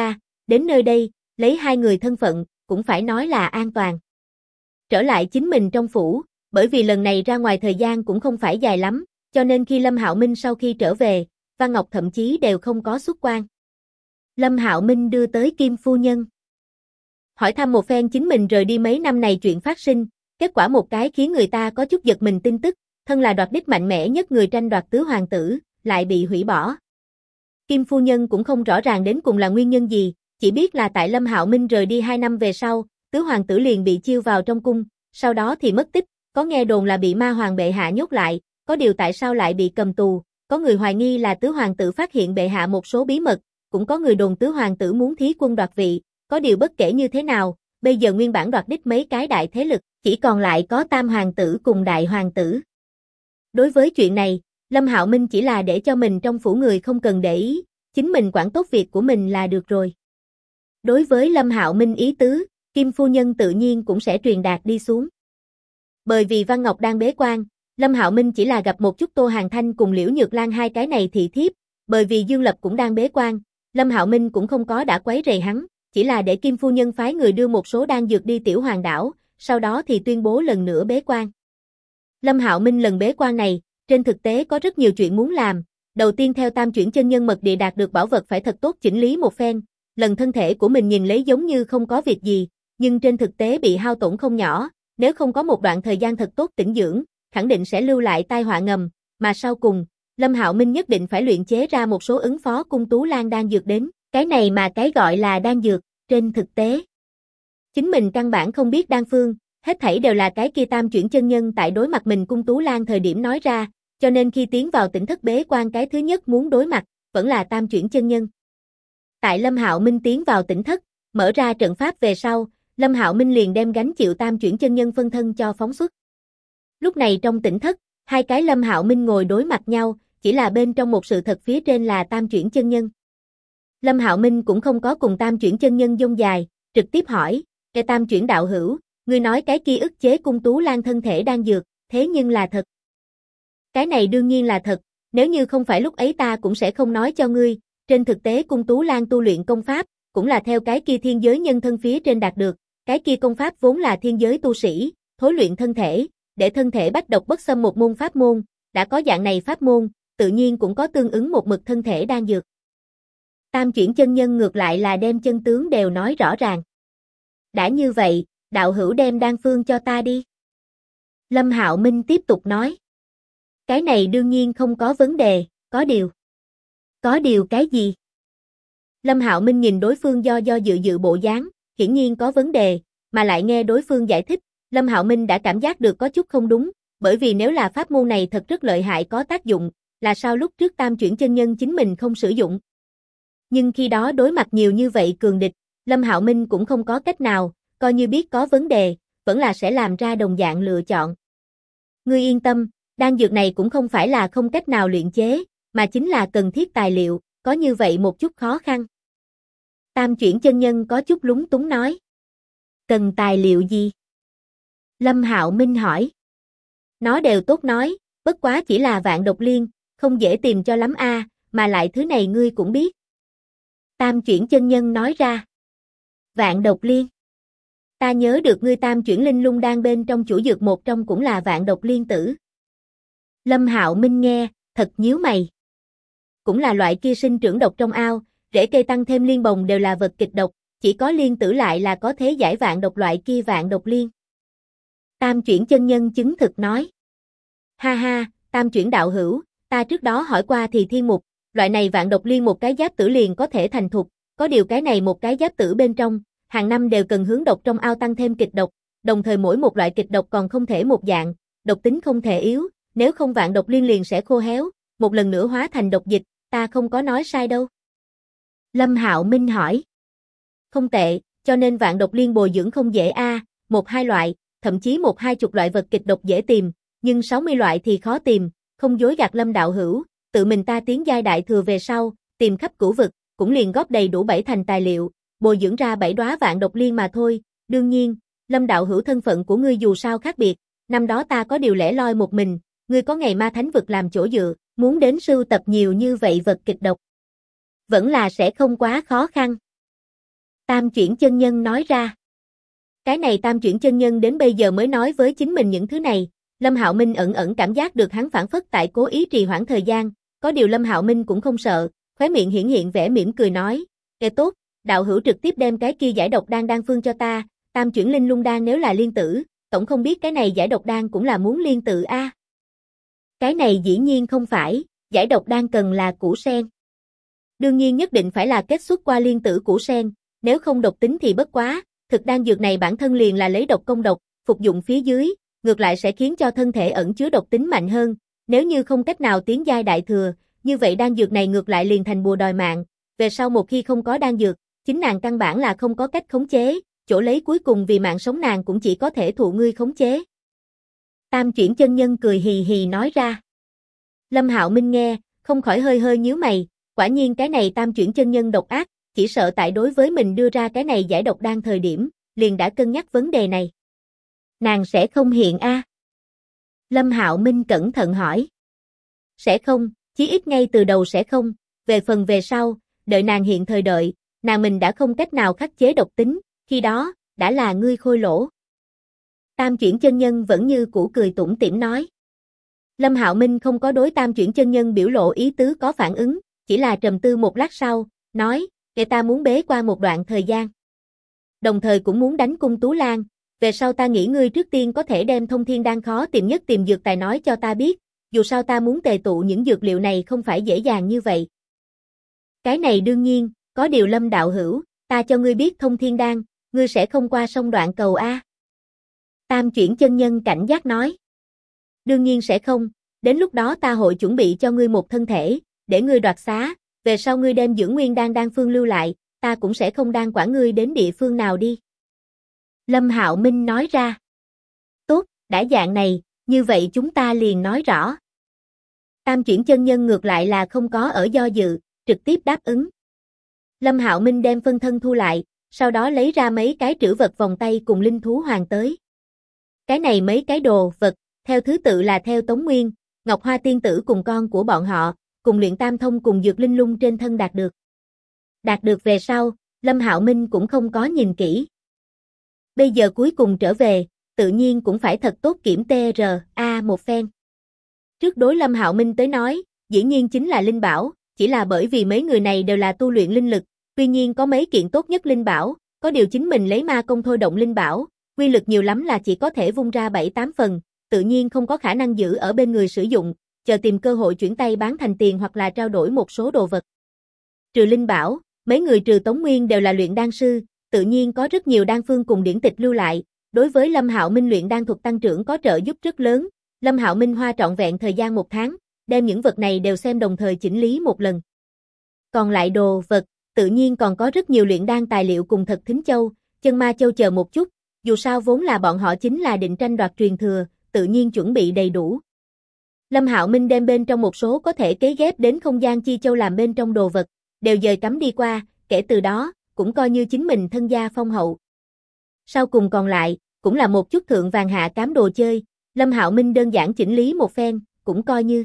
Speaker 1: Đến nơi đây, lấy hai người thân phận, cũng phải nói là an toàn. Trở lại chính mình trong phủ, bởi vì lần này ra ngoài thời gian cũng không phải dài lắm, cho nên khi Lâm Hạo Minh sau khi trở về, Văn Ngọc thậm chí đều không có xuất quan. Lâm Hạo Minh đưa tới Kim phu nhân. Hỏi thăm một phen chính mình rời đi mấy năm này chuyện phát sinh, kết quả một cái khiến người ta có chút giật mình tin tức, thân là đoạt đích mạnh mẽ nhất người tranh đoạt tứ hoàng tử, lại bị hủy bỏ. Kim phu nhân cũng không rõ ràng đến cùng là nguyên nhân gì, chỉ biết là tại Lâm Hạo Minh rời đi 2 năm về sau, tứ hoàng tử liền bị chiêu vào trong cung, sau đó thì mất tích, có nghe đồn là bị ma hoàng bệ hạ nhốt lại, có điều tại sao lại bị cầm tù, có người hoài nghi là tứ hoàng tử phát hiện bệ hạ một số bí mật, cũng có người đồn tứ hoàng tử muốn thí quân đoạt vị, có điều bất kể như thế nào, bây giờ nguyên bản đoạt đích mấy cái đại thế lực, chỉ còn lại có tam hoàng tử cùng đại hoàng tử. Đối với chuyện này, Lâm Hạo Minh chỉ là để cho mình trong phủ người không cần để ý, chính mình quản tốt việc của mình là được rồi. Đối với Lâm Hạo Minh ý tứ, Kim phu nhân tự nhiên cũng sẽ truyền đạt đi xuống. Bởi vì Văn Ngọc đang bế quan, Lâm Hạo Minh chỉ là gặp một chút Tô Hàn Thanh cùng Liễu Nhược Lan hai cái này thị thiếp, bởi vì Dương Lập cũng đang bế quan, Lâm Hạo Minh cũng không có đã quấy rầy hắn, chỉ là để Kim phu nhân phái người đưa một số đan dược đi Tiểu Hoàng đảo, sau đó thì tuyên bố lần nữa bế quan. Lâm Hạo Minh lần bế quan này, trên thực tế có rất nhiều chuyện muốn làm, đầu tiên theo Tam Chuyển Chân Nhân mật địa đạt được bảo vật phải thật tốt chỉnh lý một phen, lần thân thể của mình nhìn lấy giống như không có việc gì, nhưng trên thực tế bị hao tổn không nhỏ, nếu không có một đoạn thời gian thật tốt tĩnh dưỡng, khẳng định sẽ lưu lại tai họa ngầm, mà sau cùng, Lâm Hạo Minh nhất định phải luyện chế ra một số ứng phó cung Tú Lan đan dược đến, cái này mà cái gọi là đan dược, trên thực tế. Chính mình căn bản không biết đan phương, hết thảy đều là cái kia Tam Chuyển Chân Nhân tại đối mặt mình cung Tú Lan thời điểm nói ra, cho nên khi tiến vào tỉnh thất bế quan cái thứ nhất muốn đối mặt, vẫn là Tam Chuyển Chân Nhân. Tại Lâm Hạo Minh tiến vào tỉnh thất, mở ra trận pháp về sau, Lâm Hạo Minh liền đem gánh chịu Tam Chuyển Chân Nhân phân thân cho phóng xuất. Lúc này trong tỉnh thất, hai cái Lâm Hạo Minh ngồi đối mặt nhau, chỉ là bên trong một sự thật phía trên là Tam Chuyển Chân Nhân. Lâm Hạo Minh cũng không có cùng Tam Chuyển Chân Nhân dông dài, trực tiếp hỏi, "Cái Tam Chuyển đạo hữu, ngươi nói cái kia ức chế cung Tú Lan thân thể đang dược, thế nhưng là thật?" "Cái này đương nhiên là thật, nếu như không phải lúc ấy ta cũng sẽ không nói cho ngươi, trên thực tế cung Tú Lan tu luyện công pháp, cũng là theo cái kia thiên giới nhân thân phía trên đạt được, cái kia công pháp vốn là thiên giới tu sĩ, thối luyện thân thể, để thân thể bách độc bất xâm một môn pháp môn, đã có dạng này pháp môn, tự nhiên cũng có tương ứng một mực thân thể đang dược." Tam Chuyển Chân Nhân ngược lại là đem chân tướng đều nói rõ ràng. "Đã như vậy, đạo hữu đem đan phương cho ta đi." Lâm Hạo Minh tiếp tục nói. "Cái này đương nhiên không có vấn đề, có điều." "Có điều cái gì?" Lâm Hạo Minh nhìn đối phương do dự bộ dáng, hiển nhiên có vấn đề, mà lại nghe đối phương giải thích, Lâm Hạo Minh đã cảm giác được có chút không đúng, bởi vì nếu là pháp môn này thật rất lợi hại có tác dụng, là sao lúc trước Tam Chuyển Chân Nhân chính mình không sử dụng. Nhưng khi đó đối mặt nhiều như vậy cường địch, Lâm Hạo Minh cũng không có cách nào, coi như biết có vấn đề, vẫn là sẽ làm ra đồng dạng lựa chọn. "Ngươi yên tâm, đan dược này cũng không phải là không cách nào luyện chế, mà chính là cần thiết tài liệu, có như vậy một chút khó khăn." Tam Chuyển Chân Nhân có chút lúng túng nói. "Cần tài liệu gì?" Lâm Hạo Minh hỏi. "Nó đều tốt nói, bất quá chỉ là vạn độc liên, không dễ tìm cho lắm a, mà lại thứ này ngươi cũng biết." Tam Chuyển Chân Nhân nói ra. "Vạn độc liên? Ta nhớ được ngươi Tam Chuyển Linh Lung đan bên trong chủ dược một trong cũng là vạn độc liên tử." Lâm Hạo Minh nghe, thật nhíu mày. "Cũng là loại kia sinh trưởng độc trong ao, rễ cây tăng thêm liên bồng đều là vật kịch độc, chỉ có liên tử lại là có thể giải vạn độc loại kia vạn độc liên." Tam Chuyển Chân Nhân chứng thực nói. "Ha ha, Tam Chuyển đạo hữu, ta trước đó hỏi qua thì thiên mục, loại này vạn độc liên một cái giáp tử liền có thể thành thục, có điều cái này một cái giáp tử bên trong, hàng năm đều cần hướng độc trong ao tăng thêm kịch độc, đồng thời mỗi một loại kịch độc còn không thể một dạng, độc tính không thể yếu, nếu không vạn độc liên liền sẽ khô héo, một lần nữa hóa thành độc dịch, ta không có nói sai đâu." Lâm Hạo Minh hỏi. "Không tệ, cho nên vạn độc liên bồi dưỡng không dễ a, một hai loại, thậm chí một hai chục loại vật kịch độc dễ tìm, nhưng 60 loại thì khó tìm, không dối gạt Lâm đạo hữu, tự mình ta tiến giai đại thừa về sau, tìm khắp cửu vực, cũng liền góp đầy đủ 7 thành tài liệu, bồi dưỡng ra 7 đóa vạn độc liên mà thôi, đương nhiên, Lâm đạo hữu thân phận của ngươi dù sao khác biệt, năm đó ta có điều lẻ loi một mình, ngươi có ngày ma thánh vực làm chỗ dựa, muốn đến sưu tập nhiều như vậy vật kịch độc, vẫn là sẽ không quá khó khăn." Tam chuyển chân nhân nói ra. Cái này tam chuyển chân nhân đến bây giờ mới nói với chính mình những thứ này, Lâm Hạo Minh ẩn ẩn cảm giác được hắn phản phất tại cố ý trì hoãn thời gian, có điều Lâm Hạo Minh cũng không sợ, khóe miệng hiển hiện vẻ mỉm cười nói, kệ tốt, đạo hữu trực tiếp đem cái kia giải độc đan phương cho ta, tam chuyển linh lung đan nếu là liên tử, tổng không biết cái này giải độc đan cũng là muốn liên tử a. Cái này dĩ nhiên không phải, giải độc đan cần là củ sen. Đương nhiên nhất định phải là kết xuất qua liên tử củ sen, nếu không độc tính thì bất quá, thực đan dược này bản thân liền là lấy độc công độc, phục dụng phía dưới, ngược lại sẽ khiến cho thân thể ẩn chứa độc tính mạnh hơn, nếu như không cách nào tiến giai đại thừa, như vậy đan dược này ngược lại liền thành bùa đòi mạng, về sau một khi không có đan dược, chính nàng căn bản là không có cách khống chế, chỗ lấy cuối cùng vì mạng sống nàng cũng chỉ có thể thụ ngươi khống chế. Tam chuyển chân nhân cười hì hì nói ra. Lâm Hạo Minh nghe, không khỏi hơi hơi nhíu mày, quả nhiên cái này tam chuyển chân nhân độc ác, chỉ sợ tại đối với mình đưa ra cái này giải độc đan thời điểm, liền đã cân nhắc vấn đề này. Nàng sẽ không hiện a? Lâm Hạo Minh cẩn thận hỏi. Sẽ không, chí ít ngay từ đầu sẽ không, về phần về sau, đợi nàng hiện thời đợi, nàng mình đã không cách nào khắc chế độc tính, khi đó, đã là ngươi khôi lỗ. Tam chuyển chân nhân vẫn như cũ cười tủm tỉm nói. Lâm Hạo Minh không có đối tam chuyển chân nhân biểu lộ ý tứ có phản ứng, chỉ là trầm tư một lát sau, nói, để ta muốn bế qua một đoạn thời gian. Đồng thời cũng muốn đánh cung Tú Lan, về sau ta nghĩ ngươi trước tiên có thể đem thông thiên đan khó tìm nhất tìm dược tài nói cho ta biết, dù sao ta muốn tề tụ những dược liệu này không phải dễ dàng như vậy. Cái này đương nhiên, có điều Lâm đạo hữu, ta cho ngươi biết thông thiên đan, ngươi sẽ không qua sông đoạn cầu a. Tam chuyển chân nhân cảnh giác nói. Đương nhiên sẽ không, đến lúc đó ta hội chuẩn bị cho ngươi một thân thể, để ngươi đoạt xá, về sau ngươi đem dưỡng nguyên đan phương lưu lại, ta cũng sẽ không đan quản ngươi đến địa phương nào đi. Lâm Hạo Minh nói ra. Tốt, đã dạng này, như vậy chúng ta liền nói rõ. Tam chuyển chân nhân ngược lại là không có ở do dự, trực tiếp đáp ứng. Lâm Hạo Minh đem phân thân thu lại, sau đó lấy ra mấy cái trữ vật vòng tay cùng linh thú hoàng tới. Cái này mấy cái đồ vật, theo thứ tự là theo Tống Nguyên, Ngọc Hoa tiên tử cùng con của bọn họ, cùng luyện tam thông cùng dược linh lung trên thân đạt được. Đạt được về sau, Lâm Hạo Minh cũng không có nhìn kỹ. Bây giờ cuối cùng trở về, tự nhiên cũng phải thật tốt kiểm TRA một phen. Trước đối Lâm Hạo Minh tới nói, dĩ nhiên chính là linh bảo, chỉ là bởi vì mấy người này đều là tu luyện linh lực, tuy nhiên có mấy kiện tốt nhất linh bảo, có điều chính mình lấy ma công thôi động linh bảo, quy lực nhiều lắm là chỉ có thể vung ra 7-8 phần, tự nhiên không có khả năng giữ ở bên người sử dụng, chờ tìm cơ hội chuyển tay bán thành tiền hoặc là trao đổi một số đồ vật. Trừ linh bảo, mấy người trừ Tống Nguyên đều là luyện đan sư, tự nhiên có rất nhiều đan phương cùng điển tịch lưu lại, đối với Lâm Hạo Minh luyện đan thuật tăng trưởng có trợ giúp rất lớn. Lâm Hạo Minh hoa trọn vẹn thời gian 1 tháng, đem những vật này đều xem đồng thời chỉnh lý một lần. Còn lại đồ vật, tự nhiên còn có rất nhiều luyện đan tài liệu cùng thật thính châu, chân ma châu chờ một chút, dù sao vốn là bọn họ chính là định tranh đoạt truyền thừa, tự nhiên chuẩn bị đầy đủ. Lâm Hạo Minh đem bên trong một số có thể kế ghép đến không gian chi châu làm bên trong đồ vật, đều dời cắm đi qua, kể từ đó, cũng coi như chính mình thân gia phong hậu. Sau cùng còn lại, cũng là một chút thượng vàng hạ cám đồ chơi, Lâm Hạo Minh đơn giản chỉnh lý một phen, cũng coi như.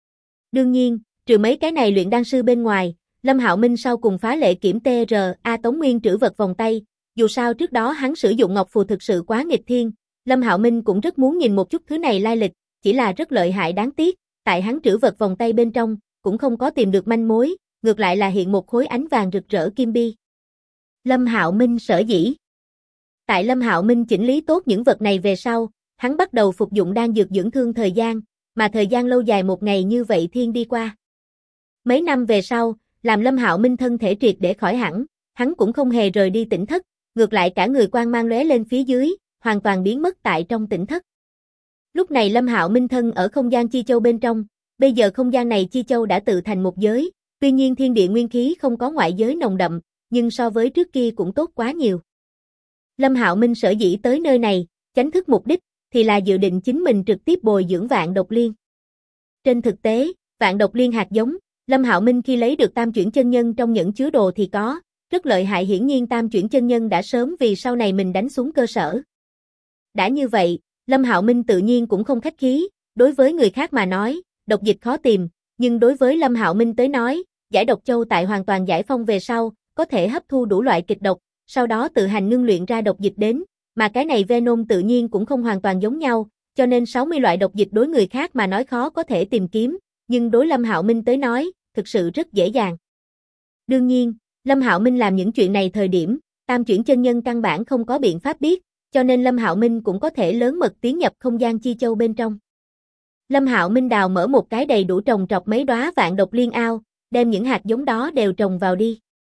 Speaker 1: Đương nhiên, trừ mấy cái này luyện đan sư bên ngoài, Lâm Hạo Minh sau cùng phá lệ kiểm TRA Tống Nguyên trữ vật vòng tay, dù sao trước đó hắn sử dụng ngọc phù thực sự quá nghịch thiên, Lâm Hạo Minh cũng rất muốn nhìn một chút thứ này lai lịch, chỉ là rất lợi hại đáng tiếc, tại hắn trữ vật vòng tay bên trong, cũng không có tìm được manh mối, ngược lại là hiện một khối ánh vàng rực rỡ kim bi. Lâm Hạo Minh sở dĩ. Tại Lâm Hạo Minh chỉnh lý tốt những vật này về sau, hắn bắt đầu phục dụng đan dược dưỡng thương thời gian, mà thời gian lâu dài một ngày như vậy thiên đi qua. Mấy năm về sau, làm Lâm Hạo Minh thân thể triệt để khỏi hẳn, hắn cũng không hề rời đi tỉnh thất, ngược lại cả người quang mang lóe lên phía dưới, hoàn toàn biến mất tại trong tỉnh thất. Lúc này Lâm Hạo Minh thân ở không gian chi châu bên trong, bây giờ không gian này chi châu đã tự thành một giới, tuy nhiên thiên địa nguyên khí không có ngoại giới nồng đậm, nhưng so với trước kia cũng tốt quá nhiều. Lâm Hạo Minh sở dĩ tới nơi này, chánh thức mục đích, thì là dự định chính mình trực tiếp bồi dưỡng vạn độc liên. Trên thực tế, vạn độc liên hạt giống, Lâm Hạo Minh khi lấy được tam chuyển chân nhân trong những chứa đồ thì có, rất lợi hại hiển nhiên tam chuyển chân nhân đã sớm vì sau này mình đánh xuống cơ sở. Đã như vậy, Lâm Hạo Minh tự nhiên cũng không khách khí, đối với người khác mà nói, độc dịch khó tìm, nhưng đối với Lâm Hạo Minh tới nói, giải độc châu tại hoàn toàn giải phong về sau, có thể hấp thu đủ loại kịch độc, sau đó tự hành ngưng luyện ra độc dịch đến, mà cái này Venom tự nhiên cũng không hoàn toàn giống nhau, cho nên 60 loại độc dịch đối người khác mà nói khó có thể tìm kiếm, nhưng đối Lâm Hạo Minh tới nói, thực sự rất dễ dàng. Đương nhiên, Lâm Hạo Minh làm những chuyện này thời điểm, Tam Chuyển chân nhân căn bản không có biện pháp biết, cho nên Lâm Hạo Minh cũng có thể lớn mật tiến nhập không gian chi châu bên trong. Lâm Hạo Minh đào mở một cái đầy đủ trồng trọt mấy đóa vạn độc liên ao, đem những hạt giống đó đều trồng vào đi.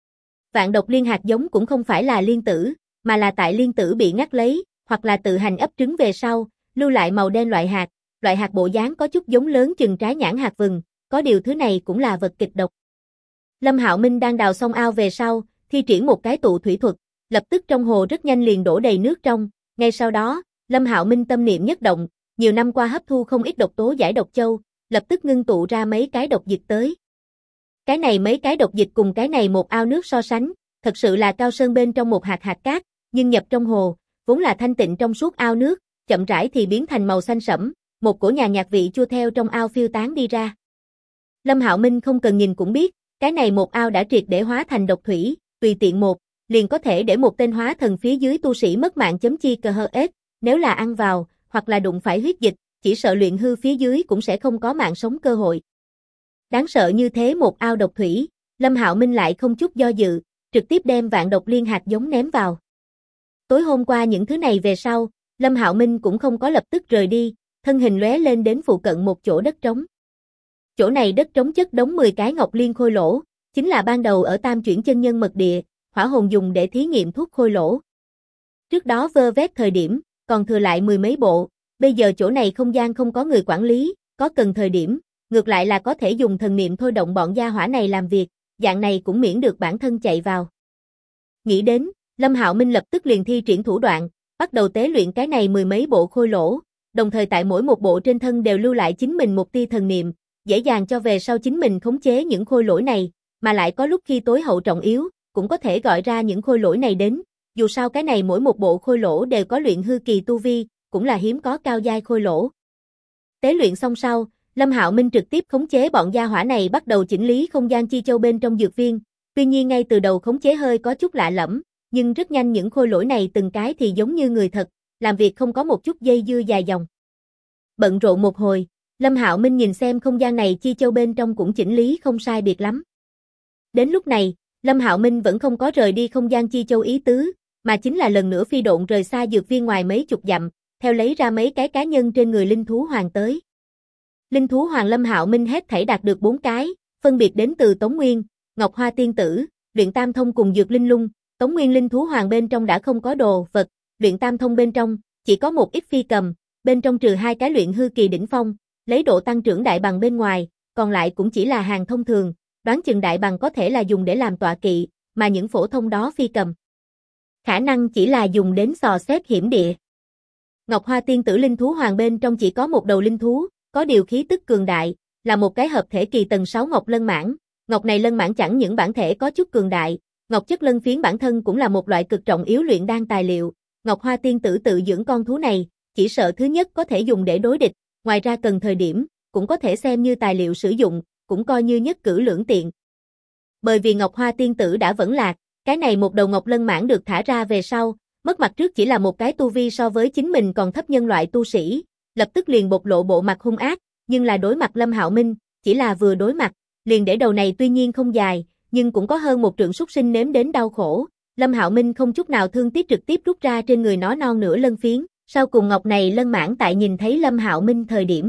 Speaker 1: Vạn độc liên hạt giống cũng không phải là liên tử, mà là tại liên tử bị ngắt lấy, hoặc là tự hành ấp trứng về sau, lưu lại màu đen loại hạt bộ dáng có chút giống lớn chừng trái nhãn hạt vừng, có điều thứ này cũng là vật kịch độc. Lâm Hạo Minh đang đào xong ao về sau, thi triển một cái tụ thủy thuật, lập tức trong hồ rất nhanh liền đổ đầy nước trong, ngay sau đó, Lâm Hạo Minh tâm niệm nhất động, nhiều năm qua hấp thu không ít độc tố giải độc châu, lập tức ngưng tụ ra mấy cái độc dịch tới. Cái này mấy cái độc dịch cùng cái này một ao nước so sánh, thật sự là cao sơn bên trong một hạt cát, nhưng nhập trong hồ, vốn là thanh tịnh trong suốt ao nước, chậm rãi thì biến thành màu xanh sẫm, một cổ nhàn nhạt vị chua theo trong ao phiêu tán đi ra. Lâm Hạo Minh không cần nhìn cũng biết, cái này một ao đã triệt để hóa thành độc thủy, tùy tiện một, liền có thể để một tên hóa thần phía dưới tu sĩ mất mạng chấm chi cờ hơ ết, nếu là ăn vào, hoặc là đụng phải huyết dịch, chỉ sợ luyện hư phía dưới cũng sẽ không có mạng sống cơ hội. Đáng sợ như thế một ao độc thủy, Lâm Hạo Minh lại không chút do dự, trực tiếp đem vạn độc liên hạt giống ném vào. Tối hôm qua những thứ này về sau, Lâm Hạo Minh cũng không có lập tức rời đi, thân hình lóe lên đến phụ cận một chỗ đất trống. Chỗ này đất trống chất đống 10 cái ngọc liên khôi lỗ, chính là ban đầu ở Tam Chuyển chân nhân mật địa, Hỏa Hồn dùng để thí nghiệm thuốc khôi lỗ. Trước đó vơ vét thời điểm, còn thừa lại 10 mấy bộ, bây giờ chỗ này không gian không có người quản lý, có cần thời điểm, ngược lại là có thể dùng thần niệm thôi động bọn gia hỏa này làm việc, dạng này cũng miễn được bản thân chạy vào. Nghĩ đến, Lâm Hạo Minh lập tức liền thi triển thủ đoạn, bắt đầu tế luyện cái này 10 mấy bộ khôi lỗ, đồng thời tại mỗi một bộ trên thân đều lưu lại chính mình một tia thần niệm, dễ dàng cho về sau chính mình khống chế những khôi lỗi này, mà lại có lúc khi tối hậu trọng yếu, cũng có thể gọi ra những khôi lỗi này đến, dù sao cái này mỗi một bộ khôi lỗ đều có luyện hư kỳ tu vi, cũng là hiếm có cao giai khôi lỗ. Tế luyện xong sau, Lâm Hạo Minh trực tiếp khống chế bọn gia hỏa này bắt đầu chỉnh lý không gian chi châu bên trong dược viên, tuy nhiên ngay từ đầu khống chế hơi có chút lạ lẫm, nhưng rất nhanh những khôi lỗi này từng cái thì giống như người thật, làm việc không có một chút dây dưa dài dòng. Bận rộn một hồi, Lâm Hạo Minh nhìn xem không gian này chi châu bên trong cũng chỉnh lý không sai biệt lắm. Đến lúc này, Lâm Hạo Minh vẫn không có rời đi không gian chi châu ý tứ, mà chính là lần nữa phi độn rời xa dược viên ngoài mấy chục dặm, theo lấy ra mấy cái cá nhân trên người linh thú hoàng tới. Linh thú hoàng Lâm Hạo Minh hết thảy đạt được 4 cái, phân biệt đến từ Tống Nguyên, Ngọc Hoa Tiên Tử, Luyện Tam Thông cùng Dược Linh Lung. Tống Nguyên linh thú hoàng bên trong đã không có đồ vật, Luyện Tam Thông bên trong chỉ có một ít phi cầm, bên trong trừ 2 cái luyện hư kỳ đỉnh phong, lấy độ tăng trưởng đại bằng bên ngoài, còn lại cũng chỉ là hàng thông thường, đoán chừng đại bằng có thể là dùng để làm tọa kỵ, mà những phổ thông đó phi cầm khả năng chỉ là dùng đến dò xét hiểm địa. Ngọc Hoa Tiên Tử linh thú hoàng bên trong chỉ có một đầu linh thú, có điều khí tức cường đại, là một cái hợp thể kỳ tầng 6 ngọc lân mãng. Ngọc này lân mãng chẳng những bản thể có chút cường đại, ngọc chất lân phiến bản thân cũng là một loại cực trọng yếu luyện đan tài liệu. Ngọc Hoa Tiên Tử tự dưỡng con thú này, chỉ sợ thứ nhất có thể dùng để đối địch, ngoài ra cần thời điểm, cũng có thể xem như tài liệu sử dụng, cũng coi như nhất cử lưỡng tiện. Bởi vì Ngọc Hoa Tiên Tử đã vẫn lạc, cái này một đầu ngọc lân mãng được thả ra về sau, mất mặt trước chỉ là một cái tu vi so với chính mình còn thấp nhân loại tu sĩ, lập tức liền bộc lộ bộ mặt hung ác, nhưng là đối mặt Lâm Hạo Minh, chỉ là vừa đối mặt, liền để đầu này tuy nhiên không dài, nhưng cũng có hơn một trượng súc sinh nếm đến đau khổ. Lâm Hạo Minh không chút nào thương tiếc trực tiếp rút ra trên người nó non nửa lân phiến, sau cùng ngọc này lân mãng tại nhìn thấy Lâm Hạo Minh thời điểm,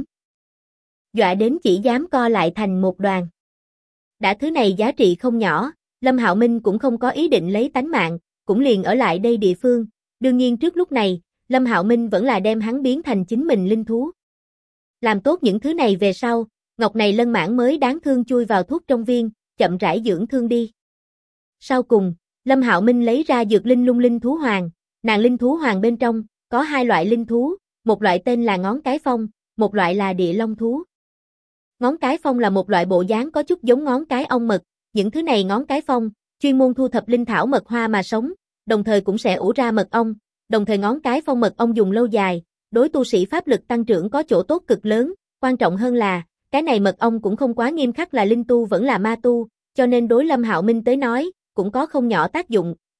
Speaker 1: dọa đến chỉ dám co lại thành một đoàn. Đã thứ này giá trị không nhỏ, Lâm Hạo Minh cũng không có ý định lấy tánh mạng, cũng liền ở lại đây địa phương. Đương nhiên trước lúc này, Lâm Hạo Minh vẫn là đem hắn biến thành chính mình linh thú. Làm tốt những thứ này về sau, ngọc này lân mãng mới đáng thương chui vào thuốc trong viên, chậm rãi dưỡng thương đi. Sau cùng, Lâm Hạo Minh lấy ra Dược Linh Lung linh thú hoàng, nàng linh thú hoàng bên trong có 2 loại linh thú, một loại tên là ngón cái phong, một loại là địa long thú. Ngón cái phong là một loại bộ dáng có chút giống ngón cái ong mật, những thứ này ngón cái phong chuyên môn thu thập linh thảo mật hoa mà sống, đồng thời cũng sẽ ủ ra mật ong, đồng thời ngón cái phong mật ong dùng lâu dài, đối tu sĩ pháp lực tăng trưởng có chỗ tốt cực lớn, quan trọng hơn là, cái này mật ong cũng không quá nghiêm khắc là linh tu vẫn là ma tu, cho nên đối Lâm Hạo Minh tới nói, cũng có không nhỏ tác dụng,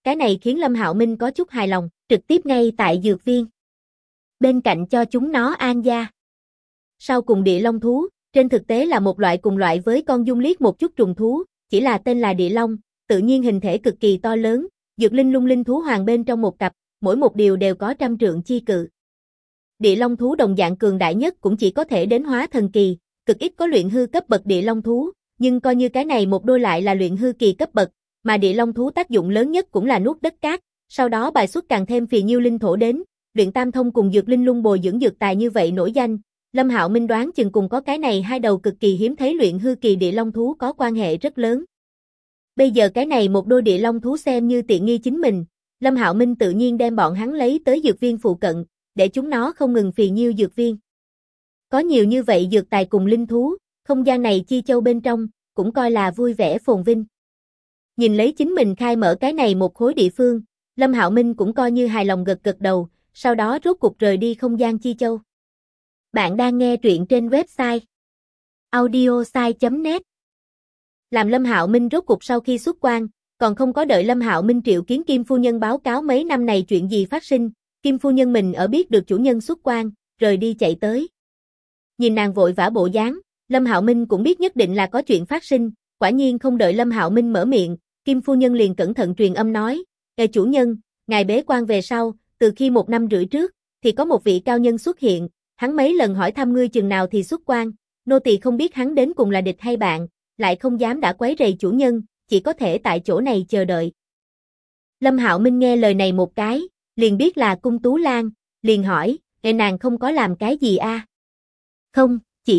Speaker 1: Cái này khiến Lâm Hạo Minh có chút hài lòng, trực tiếp ngay tại dược viên. Bên cạnh cho chúng nó an gia. Sau cùng địa long thú, trên thực tế là một loại cùng loại với con dung liếc một chút trùng thú, chỉ là tên là địa long, tự nhiên hình thể cực kỳ to lớn, dược linh lung linh thú hoàng bên trong một cặp, mỗi một điều đều có 100 trượng chi cự. Địa long thú đồng dạng cường đại nhất cũng chỉ có thể đến hóa thần kỳ, cực ít có luyện hư cấp bậc địa long thú, nhưng coi như cái này một đôi lại là luyện hư kỳ cấp bậc, mà địa long thú tác dụng lớn nhất cũng là nuốt đất cát, sau đó bài xuất càng thêm phì nhiêu linh thổ đến, luyện tam thông cùng dược linh lung bồi dưỡng dược tài như vậy nổi danh, Lâm Hạo Minh đoán chừng cùng có cái này hai đầu cực kỳ hiếm thấy luyện hư kỳ địa long thú có quan hệ rất lớn. Bây giờ cái này một đôi địa long thú xem như tiện nghi chính mình, Lâm Hạo Minh tự nhiên đem bọn hắn lấy tới dược viên phụ cận, để chúng nó không ngừng phì nhiêu dược viên. Có nhiều như vậy dược tài cùng linh thú, không gian này chi châu bên trong, cũng coi là vui vẻ phồn vinh. Nhìn lấy chính mình khai mở cái này một khối địa phương, Lâm Hạo Minh cũng coi như hài lòng gật gật đầu, sau đó rốt cục rời đi không gian chi châu. Bạn đang nghe truyện trên website audiosai.net. Làm Lâm Hạo Minh rốt cục sau khi xuất quan, còn không có đợi Lâm Hạo Minh triệu kiến Kim phu nhân báo cáo mấy năm này chuyện gì phát sinh, Kim phu nhân mình ở biết được chủ nhân xuất quan, rời đi chạy tới. Nhìn nàng vội vã bộ dáng, Lâm Hạo Minh cũng biết nhất định là có chuyện phát sinh, quả nhiên không đợi Lâm Hạo Minh mở miệng, Kim phu nhân liền cẩn thận truyền âm nói, chủ nhân, ngài bế quan về sau, từ khi 1 năm rưỡi trước, thì có một vị cao nhân xuất hiện, hắn mấy lần hỏi thăm ngươi chừng nào thì xuất quan, nô tỳ không biết hắn đến cùng là địch hay bạn, lại không dám đã quấy rầy chủ nhân, chỉ có thể tại chỗ này chờ đợi. Lâm Hạo Minh nghe lời này một cái, liền biết là Cung Tú Lan, liền hỏi, nàng không có làm cái gì a? Không, chỉ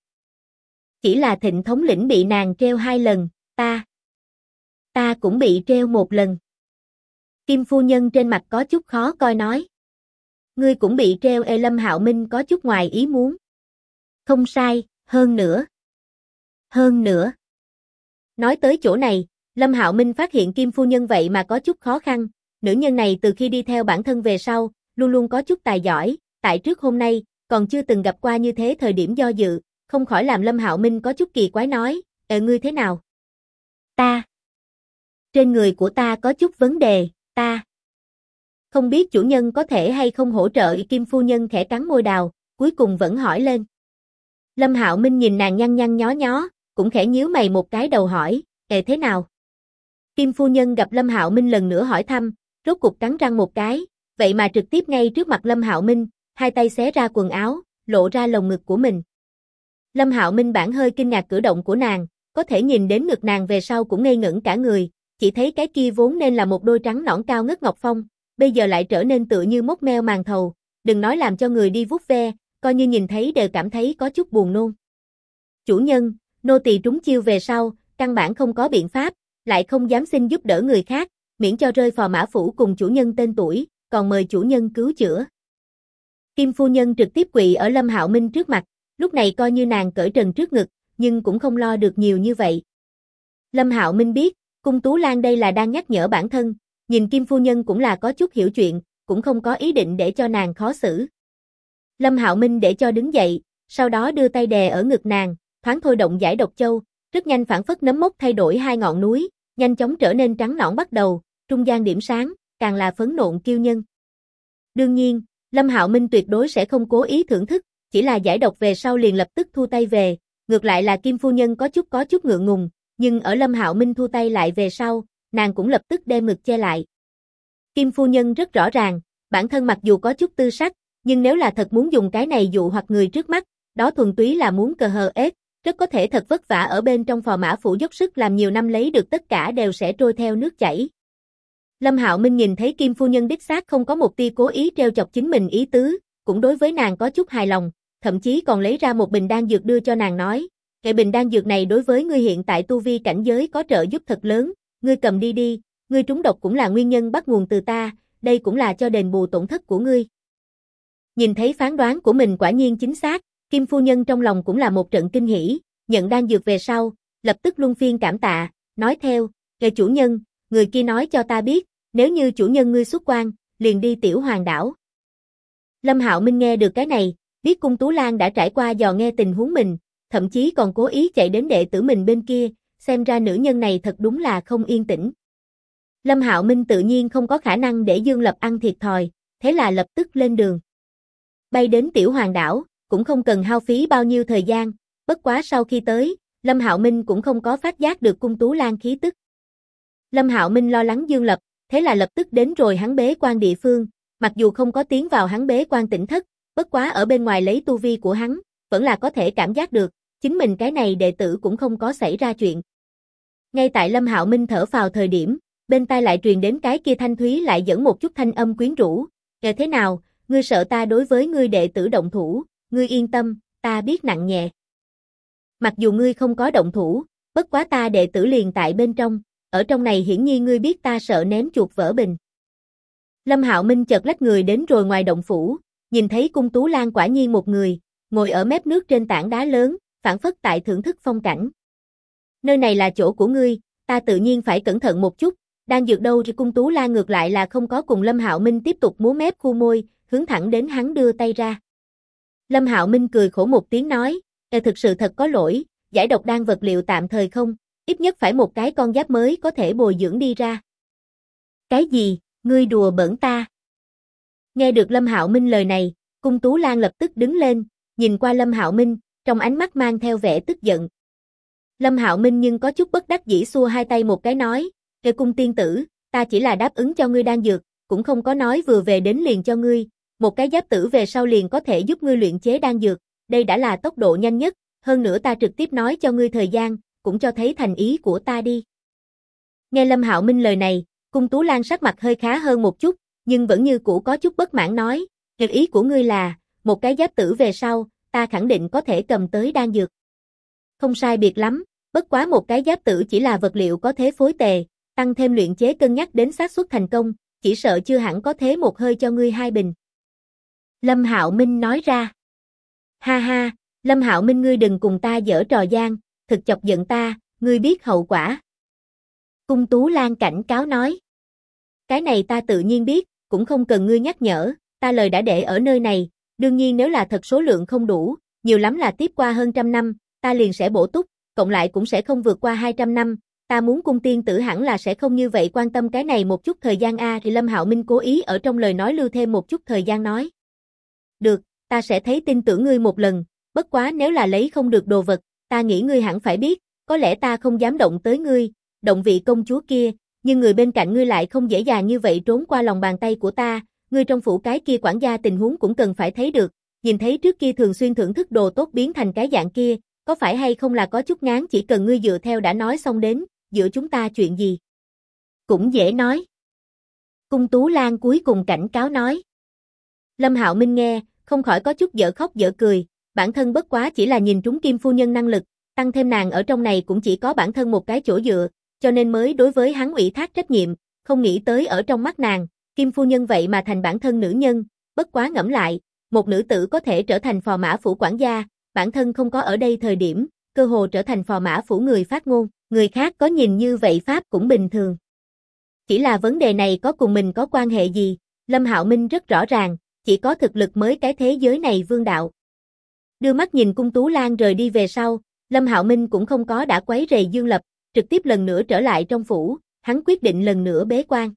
Speaker 1: là Thịnh thống lĩnh bị nàng treo 2 lần, ta cũng bị treo 1 lần. Kim phu nhân trên mặt có chút khó coi nói. Ngươi cũng bị treo. Lâm Hạo Minh có chút ngoài ý muốn. Không sai, hơn nữa. Nói tới chỗ này, Lâm Hạo Minh phát hiện Kim phu nhân vậy mà có chút khó khăn, nữ nhân này từ khi đi theo bản thân về sau, luôn luôn có chút tài giỏi, tại trước hôm nay, còn chưa từng gặp qua như thế thời điểm do dự, không khỏi làm Lâm Hạo Minh có chút kỳ quái nói, ngươi thế nào? Trên người của ta có chút vấn đề, ta không biết chủ nhân có thể hay không hỗ trợ. Kim phu nhân khẽ cắn môi đào, cuối cùng vẫn hỏi lên. Lâm Hạo Minh nhìn nàng nhăn nhăn nhó nhó, cũng khẽ nhíu mày một cái đầu hỏi, thế nào? Kim phu nhân gặp Lâm Hạo Minh lần nữa hỏi thăm, rốt cục cắn răng một cái, vậy mà trực tiếp ngay trước mặt Lâm Hạo Minh, hai tay xé ra quần áo, lộ ra lồng ngực của mình. Lâm Hạo Minh bản hơi kinh ngạc cử động của nàng, có thể nhìn đến ngực nàng về sau cũng ngây ngẩn cả người, chỉ thấy cái kia vốn nên là một đôi trắng nõn cao ngất ngọc phong, bây giờ lại trở nên tựa như mốc meo màn thầu, đừng nói làm cho người đi vuốt ve, coi như nhìn thấy đều cảm thấy có chút buồn nôn. Chủ nhân, nô tỳ trúng chiêu về sau, căn bản không có biện pháp, lại không dám xin giúp đỡ người khác, miễn cho rơi phò mã phủ cùng chủ nhân tên tuổi, còn mời chủ nhân cứu chữa. Kim phu nhân trực tiếp quỳ ở Lâm Hạo Minh trước mặt, lúc này coi như nàng cởi trần trước ngực, nhưng cũng không lo được nhiều như vậy. Lâm Hạo Minh biết, Cung Tú Lan đây là đang nhắc nhở bản thân, nhìn Kim phu nhân cũng là có chút hiểu chuyện, cũng không có ý định để cho nàng khó xử. Lâm Hạo Minh để cho đứng dậy, sau đó đưa tay đè ở ngực nàng, thoáng thôi động giải độc châu, rất nhanh phản phất nấm mốc thay đổi 2 ngọn núi, nhanh chóng trở nên trắng nõn bắt đầu, trung gian điểm sáng, càng là phấn nộn kiêu nhân. Đương nhiên, Lâm Hạo Minh tuyệt đối sẽ không cố ý thưởng thức, chỉ là giải độc về sau liền lập tức thu tay về, ngược lại là Kim phu nhân có chút ngượng ngùng, nhưng ở Lâm Hạo Minh thu tay lại về sau, nàng cũng lập tức đem ngực che lại. Kim phu nhân rất rõ ràng, bản thân mặc dù có chút tư sắc, nhưng nếu là thật muốn dùng cái này dụ hoặc người trước mắt, đó thuần túy là muốn cờ hờ ết, rất có thể thật vất vả ở bên trong phò mã phủ dốc sức làm nhiều năm lấy được tất cả đều sẽ trôi theo nước chảy. Lâm Hạo Minh nhìn thấy Kim phu nhân đích xác không có một tia cố ý trêu chọc chính mình ý tứ, cũng đối với nàng có chút hài lòng, thậm chí còn lấy ra một bình đan dược đưa cho nàng nói, cái bình đan dược này đối với ngươi hiện tại tu vi cảnh giới có trợ giúp thật lớn, ngươi cầm đi đi, ngươi trúng độc cũng là nguyên nhân bắt nguồn từ ta, đây cũng là cho đền bù tổn thất của ngươi. Nhìn thấy phán đoán của mình quả nhiên chính xác, Kim phu nhân trong lòng cũng là một trận kinh hỉ, nhận đan dược về sau, lập tức luân phiên cảm tạ, nói theo, chủ nhân, người kia nói cho ta biết, nếu như chủ nhân ngươi xuất quan, liền đi Tiểu Hoàng đảo. Lâm Hạo Minh nghe được cái này, biết Cung Tú Lan đã trải qua dò nghe tình huống mình, thậm chí còn cố ý chạy đến đệ tử mình bên kia, xem ra nữ nhân này thật đúng là không yên tĩnh. Lâm Hạo Minh tự nhiên không có khả năng để Dương Lập ăn thiệt thòi, thế là lập tức lên đường. Bay đến Tiểu Hoàng đảo, cũng không cần hao phí bao nhiêu thời gian, bất quá sau khi tới, Lâm Hạo Minh cũng không có phát giác được Cung Tú Lan khí tức. Lâm Hạo Minh lo lắng Dương Lập, thế là lập tức đến rồi hắn bế quan địa phương, mặc dù không có tiến vào hắn bế quan tỉnh thất, bất quá ở bên ngoài lấy tu vi của hắn, vẫn là có thể cảm giác được, chính mình cái này đệ tử cũng không có xảy ra chuyện. Ngay tại Lâm Hạo Minh thở phào thời điểm, bên tai lại truyền đến cái kia thanh thúy lại dẫn một chút thanh âm quyến rũ, "Kể thế nào, ngươi sợ ta đối với ngươi đệ tử động thủ, ngươi yên tâm, ta biết nặng nhẹ. Mặc dù ngươi không có động thủ, bất quá ta đệ tử liền tại bên trong, ở trong này hiển nhiên ngươi biết ta sợ ném chuột vỡ bình." Lâm Hạo Minh chợt lách người đến rồi ngoài động phủ, nhìn thấy Cung Tú Lan quả nhiên một người, ngồi ở mép nước trên tảng đá lớn, phảng phất tại thưởng thức phong cảnh. "Nơi này là chỗ của ngươi, ta tự nhiên phải cẩn thận một chút." Đang dược đâu thì Cung Tú Lan ngược lại là không có cùng Lâm Hạo Minh tiếp tục múa mép khu môi, hướng thẳng đến hắn đưa tay ra. Lâm Hạo Minh cười khổ một tiếng nói, thực sự thật có lỗi, giải độc đan vật liệu tạm thời không, ít nhất phải một cái con giáp mới có thể bồi dưỡng đi ra." "Cái gì, ngươi đùa bỡn ta?" Nghe được Lâm Hạo Minh lời này, Cung Tú Lan lập tức đứng lên, nhìn qua Lâm Hạo Minh, trong ánh mắt mang theo vẻ tức giận. Lâm Hạo Minh nhưng có chút bất đắc dĩ xua hai tay một cái nói, Cung tiên tử, ta chỉ là đáp ứng cho ngươi đan dược, cũng không có nói vừa về đến liền cho ngươi, một cái giáp tử về sau liền có thể giúp ngươi luyện chế đan dược, đây đã là tốc độ nhanh nhất, hơn nữa ta trực tiếp nói cho ngươi thời gian, cũng cho thấy thành ý của ta đi." Nghe Lâm Hạo Minh lời này, Cung Tú Lan sắc mặt hơi khá hơn một chút, nhưng vẫn như cũ có chút bất mãn nói, "Ý của ngươi là, một cái giáp tử về sau, ta khẳng định có thể cầm tới đan dược." "Không sai biệt lắm, bất quá một cái giáp tử chỉ là vật liệu có thế phối tề, tăng thêm luyện chế cân nhắc đến xác suất thành công, chỉ sợ chưa hẳn có thế một hơi cho ngươi 2 bình." Lâm Hạo Minh nói ra. "Ha ha, Lâm Hạo Minh ngươi đừng cùng ta giở trò gian, thực chọc giận ta, ngươi biết hậu quả." Cung Tú Lan cảnh cáo nói. "Cái này ta tự nhiên biết, cũng không cần ngươi nhắc nhở, ta lời đã để ở nơi này, đương nhiên nếu là thật số lượng không đủ, nhiều lắm là tiếp qua hơn 100 năm, ta liền sẽ bổ túc, cộng lại cũng sẽ không vượt qua 200 năm, ta muốn Cung tiên tử hẳn là sẽ không như vậy quan tâm cái này một chút thời gian a." Thì Lâm Hạo Minh cố ý ở trong lời nói lưu thêm một chút thời gian nói. "Được, ta sẽ thấy tin tưởng ngươi một lần, bất quá nếu là lấy không được đồ vật, ta nghĩ ngươi hẳn phải biết, có lẽ ta không dám động tới ngươi, động vị công chúa kia, nhưng người bên cạnh ngươi lại không dễ dàng như vậy trốn qua lòng bàn tay của ta, ngươi trong phủ cái kia quản gia tình huống cũng cần phải thấy được, nhìn thấy trước kia thường xuyên thưởng thức đồ tốt biến thành cái dạng kia, có phải hay không là có chút ngán, chỉ cần ngươi dựa theo đã nói xong đến, giữa chúng ta chuyện gì cũng dễ nói." Cung Tú Lan cuối cùng cảnh cáo nói. Lâm Hạo Minh nghe, không khỏi có chút dở khóc dở cười, bản thân bất quá chỉ là nhìn trúng Kim phu nhân năng lực, tăng thêm nàng ở trong này cũng chỉ có bản thân một cái chỗ dựa, cho nên mới đối với hắn ủy thác trách nhiệm, không nghĩ tới ở trong mắt nàng, Kim phu nhân vậy mà thành bản thân nữ nhân, bất quá ngẫm lại, một nữ tử có thể trở thành phò mã phủ quản gia, bản thân không có ở đây thời điểm, cơ hồ trở thành phò mã phủ người phát ngôn, người khác có nhìn như vậy pháp cũng bình thường. Chỉ là vấn đề này có cùng mình có quan hệ gì, Lâm Hạo Minh rất rõ ràng, chỉ có thực lực mới cái thế giới này vương đạo. Đưa mắt nhìn Cung Tú Lan rời đi về sau, Lâm Hạo Minh cũng không có đã quấy rầy Dương Lập, trực tiếp lần nữa trở lại trong phủ, hắn quyết định lần nữa bế quan.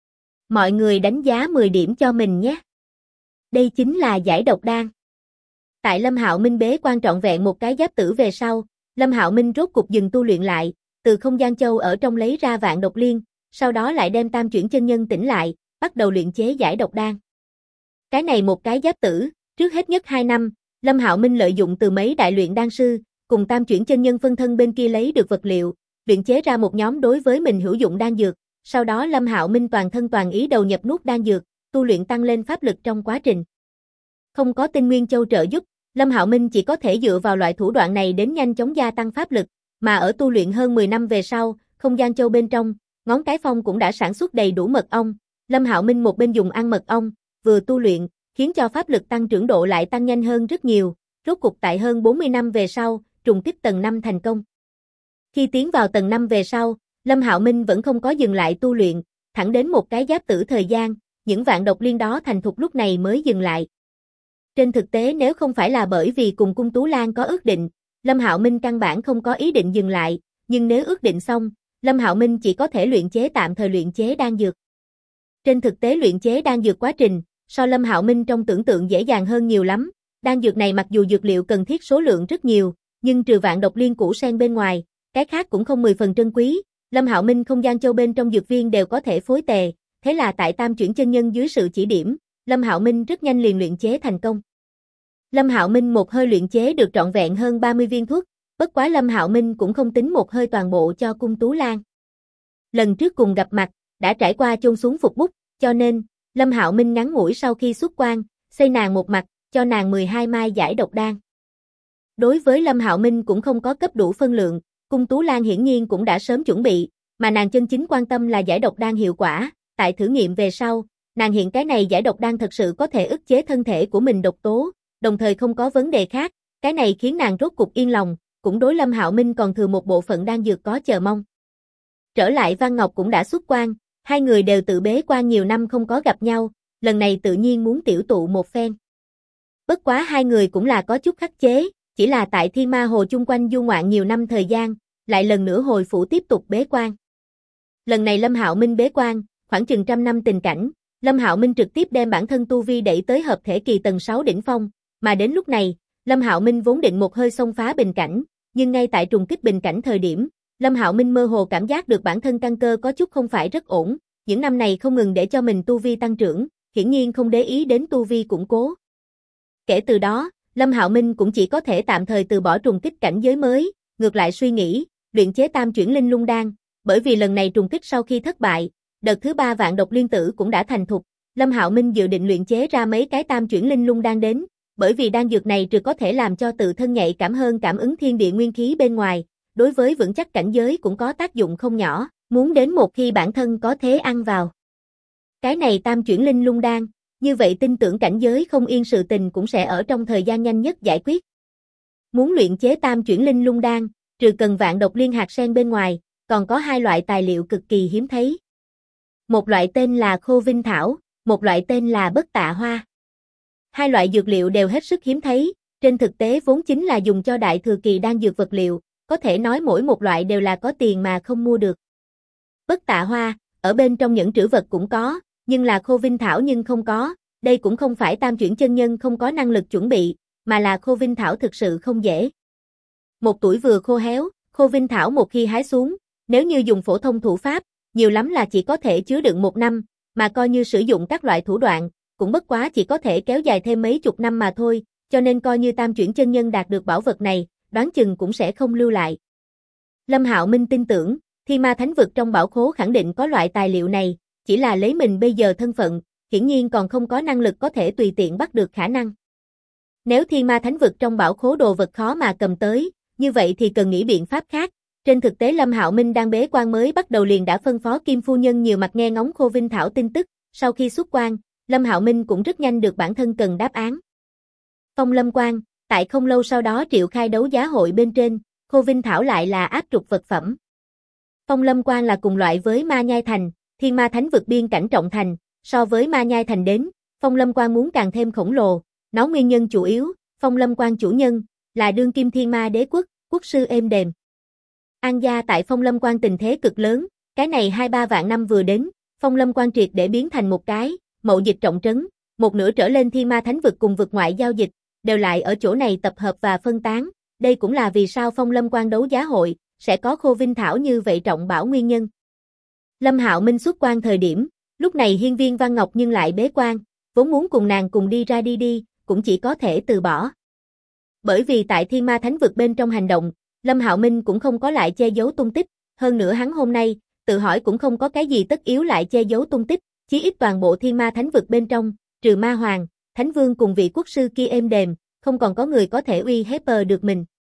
Speaker 1: Mọi người đánh giá 10 điểm cho mình nhé. Đây chính là giải độc đan. Tại Lâm Hạo Minh bế quan trọn vẹn một cái giáp tử về sau, Lâm Hạo Minh rốt cục dừng tu luyện lại, từ không gian châu ở trong lấy ra vạn độc liên, sau đó lại đem Tam chuyển chân nhân tỉnh lại, bắt đầu luyện chế giải độc đan. Cái này một cái giáp tử, trước hết nhất 2 năm, Lâm Hạo Minh lợi dụng từ mấy đại luyện đan sư, cùng Tam chuyển chân nhân phân thân bên kia lấy được vật liệu, luyện chế ra một nhóm đối với mình hữu dụng đan dược, sau đó Lâm Hạo Minh toàn thân toàn ý đầu nhập nuốt đan dược, tu luyện tăng lên pháp lực trong quá trình. Không có tinh nguyên châu trợ giúp, Lâm Hạo Minh chỉ có thể dựa vào loại thủ đoạn này đến nhanh chóng gia tăng pháp lực, mà ở tu luyện hơn 10 năm về sau, không gian châu bên trong, ngón cái phong cũng đã sản xuất đầy đủ mật ong, Lâm Hạo Minh một bên dùng ăn mật ong, vừa tu luyện, khiến cho pháp lực tăng trưởng độ lại tăng nhanh hơn rất nhiều, rốt cục tại hơn 40 năm về sau, trùng kích tầng 5 thành công. Khi tiến vào tầng 5 về sau, Lâm Hạo Minh vẫn không có dừng lại tu luyện, thẳng đến một cái giáp tử thời gian, những vạn độc liên đó thành thục lúc này mới dừng lại. Trên thực tế nếu không phải là bởi vì cùng Cung Tú Lan có ước định, Lâm Hạo Minh căn bản không có ý định dừng lại, nhưng nếu ước định xong, Lâm Hạo Minh chỉ có thể luyện chế tạm thời luyện chế đan dược. Trên thực tế luyện chế đan dược quá trình, so Lâm Hạo Minh trong tưởng tượng dễ dàng hơn nhiều lắm. Đan dược này mặc dù dược liệu cần thiết số lượng rất nhiều, nhưng trừ vạn độc liên củ sen bên ngoài, cái khác cũng không 10 phần trân quý. Lâm Hạo Minh không gian châu bên trong dược viên đều có thể phối tề, thế là tại Tam Chuyển chân nhân dưới sự chỉ điểm, Lâm Hạo Minh rất nhanh liền luyện chế thành công. Lâm Hạo Minh một hơi luyện chế được trọn vẹn hơn 30 viên thuốc, bất quá Lâm Hạo Minh cũng không tính một hơi toàn bộ cho Cung Tú Lan. Lần trước cùng gặp mặt, đã trải qua chôn xuống phục bút, cho nên, Lâm Hạo Minh ngắn ngủi sau khi xuất quan, xây nàng một mặt, cho nàng 12 mai giải độc đan. Đối với Lâm Hạo Minh cũng không có cấp đủ phân lượng, Cung Tú Lan hiển nhiên cũng đã sớm chuẩn bị, mà nàng chân chính quan tâm là giải độc đan hiệu quả, tại thử nghiệm về sau, nàng hiện cái này giải độc đan thật sự có thể ức chế thân thể của mình độc tố, đồng thời không có vấn đề khác, cái này khiến nàng rốt cục yên lòng, cũng đối Lâm Hạo Minh còn thừa một bộ phận đan dược có chờ mong. Trở lại Văn Ngọc cũng đã xuất quan, hai người đều tự bế quan nhiều năm không có gặp nhau, lần này tự nhiên muốn tiểu tụ một phen. Bất quá hai người cũng là có chút khắc chế, chỉ là tại Thiên Ma Hồ chung quanh du ngoạn nhiều năm thời gian, lại lần nữa hồi phủ tiếp tục bế quan. Lần này Lâm Hạo Minh bế quan, khoảng chừng 100 năm tình cảnh, Lâm Hạo Minh trực tiếp đem bản thân tu vi đẩy tới hợp thể kỳ tầng 6 đỉnh phong, mà đến lúc này, Lâm Hạo Minh vốn định một hơi xông phá bình cảnh, nhưng ngay tại trùng kích bình cảnh thời điểm, Lâm Hạo Minh mơ hồ cảm giác được bản thân căn cơ có chút không phải rất ổn, những năm này không ngừng để cho mình tu vi tăng trưởng, hiển nhiên không để ý đến tu vi củng cố. Kể từ đó, Lâm Hạo Minh cũng chỉ có thể tạm thời từ bỏ trùng kích cảnh giới mới, ngược lại suy nghĩ, luyện chế tam chuyển linh lung đan, bởi vì lần này trùng kích sau khi thất bại, đợt thứ 3 vạn độc liên tử cũng đã thành thục, Lâm Hạo Minh dự định luyện chế ra mấy cái tam chuyển linh lung đan đến, bởi vì đan dược này trừ có thể làm cho tự thân nhạy cảm hơn cảm ứng thiên địa nguyên khí bên ngoài, đối với vững chắc cảnh giới cũng có tác dụng không nhỏ, muốn đến một khi bản thân có thế ăn vào. Cái này tam chuyển linh lung đan, như vậy tin tưởng cảnh giới không yên sự tình cũng sẽ ở trong thời gian nhanh nhất giải quyết. Muốn luyện chế tam chuyển linh lung đan, trừ cần vạn độc liên hạt sen bên ngoài, còn có hai loại tài liệu cực kỳ hiếm thấy. Một loại tên là khô vinh thảo, một loại tên là bất tạ hoa. Hai loại dược liệu đều hết sức hiếm thấy, trên thực tế vốn chính là dùng cho đại thừa kỳ đan dược vật liệu, có thể nói mỗi một loại đều là có tiền mà không mua được. Bất tạ hoa, ở bên trong những trữ vật cũng có, nhưng là khô vinh thảo nhưng không có, đây cũng không phải tam chuyển chân nhân không có năng lực chuẩn bị, mà là khô vinh thảo thực sự không dễ. Một tuổi vừa khô héo, khô vinh thảo một khi hái xuống, nếu như dùng phổ thông thủ pháp, nhiều lắm là chỉ có thể chứa đựng 1 năm, mà coi như sử dụng các loại thủ đoạn, cũng bất quá chỉ có thể kéo dài thêm mấy chục năm mà thôi, cho nên coi như tam chuyển chân nhân đạt được bảo vật này, đoán chừng cũng sẽ không lưu lại. Lâm Hạo Minh tin tưởng, Thiên Ma Thánh Vực trong bảo khố khẳng định có loại tài liệu này, chỉ là lấy mình bây giờ thân phận, hiển nhiên còn không có năng lực có thể tùy tiện bắt được khả năng. Nếu Thiên Ma Thánh Vực trong bảo khố đồ vật khó mà cầm tới, như vậy thì cần nghĩ biện pháp khác. Trên thực tế Lâm Hạo Minh đang bế quan mới bắt đầu liền đã phân phó Kim phu nhân nhiều mặt nghe ngóng khô vinh thảo tin tức, sau khi xuất quan, Lâm Hạo Minh cũng rất nhanh được bản thân cần đáp án. Phong Lâm Quan, tại không lâu sau đó triệu khai đấu giá hội bên trên, khô vinh thảo lại là áp trục vật phẩm. Phong Lâm Quan là cùng loại với Ma Nhai Thành, Thiên Ma Thánh Vực biên cảnh trọng thành, so với Ma Nhai Thành đến, Phong Lâm Quan muốn càng thêm khổng lồ, nó nguyên nhân chủ yếu, Phong Lâm Quan chủ nhân, là đương kim Thiên Ma Đế Quốc, quốc sư êm đềm. An gia tại Phong Lâm Quan tình thế cực lớn, cái này 2-3 vạn năm vừa đến, Phong Lâm Quan triệt để biến thành một cái, mậu dịch trọng trấn, một nửa trở lên Thiên Ma Thánh Vực cùng vực ngoại giao dịch, đều lại ở chỗ này tập hợp và phân tán, đây cũng là vì sao Phong Lâm Quan đấu giá hội, sẽ có khô vinh thảo như vậy trọng bảo nguyên nhân. Lâm Hạo Minh xuất quan thời điểm, lúc này hiên viên Văn Ngọc nhưng lại bế quan, vốn muốn cùng nàng cùng đi ra đi, cũng chỉ có thể từ bỏ. Bởi vì tại Thiên Ma Thánh Vực bên trong hành động, Lâm Hạo Minh cũng không có lại che giấu tung tích, hơn nữa hắn hôm nay, tự hỏi cũng không có cái gì tất yếu lại che giấu tung tích, chí ít toàn bộ Thiên Ma Thánh Vực bên trong, trừ Ma Hoàng, Thánh Vương cùng vị quốc sư kia êm đềm, không còn có người có thể uy hiếp được mình.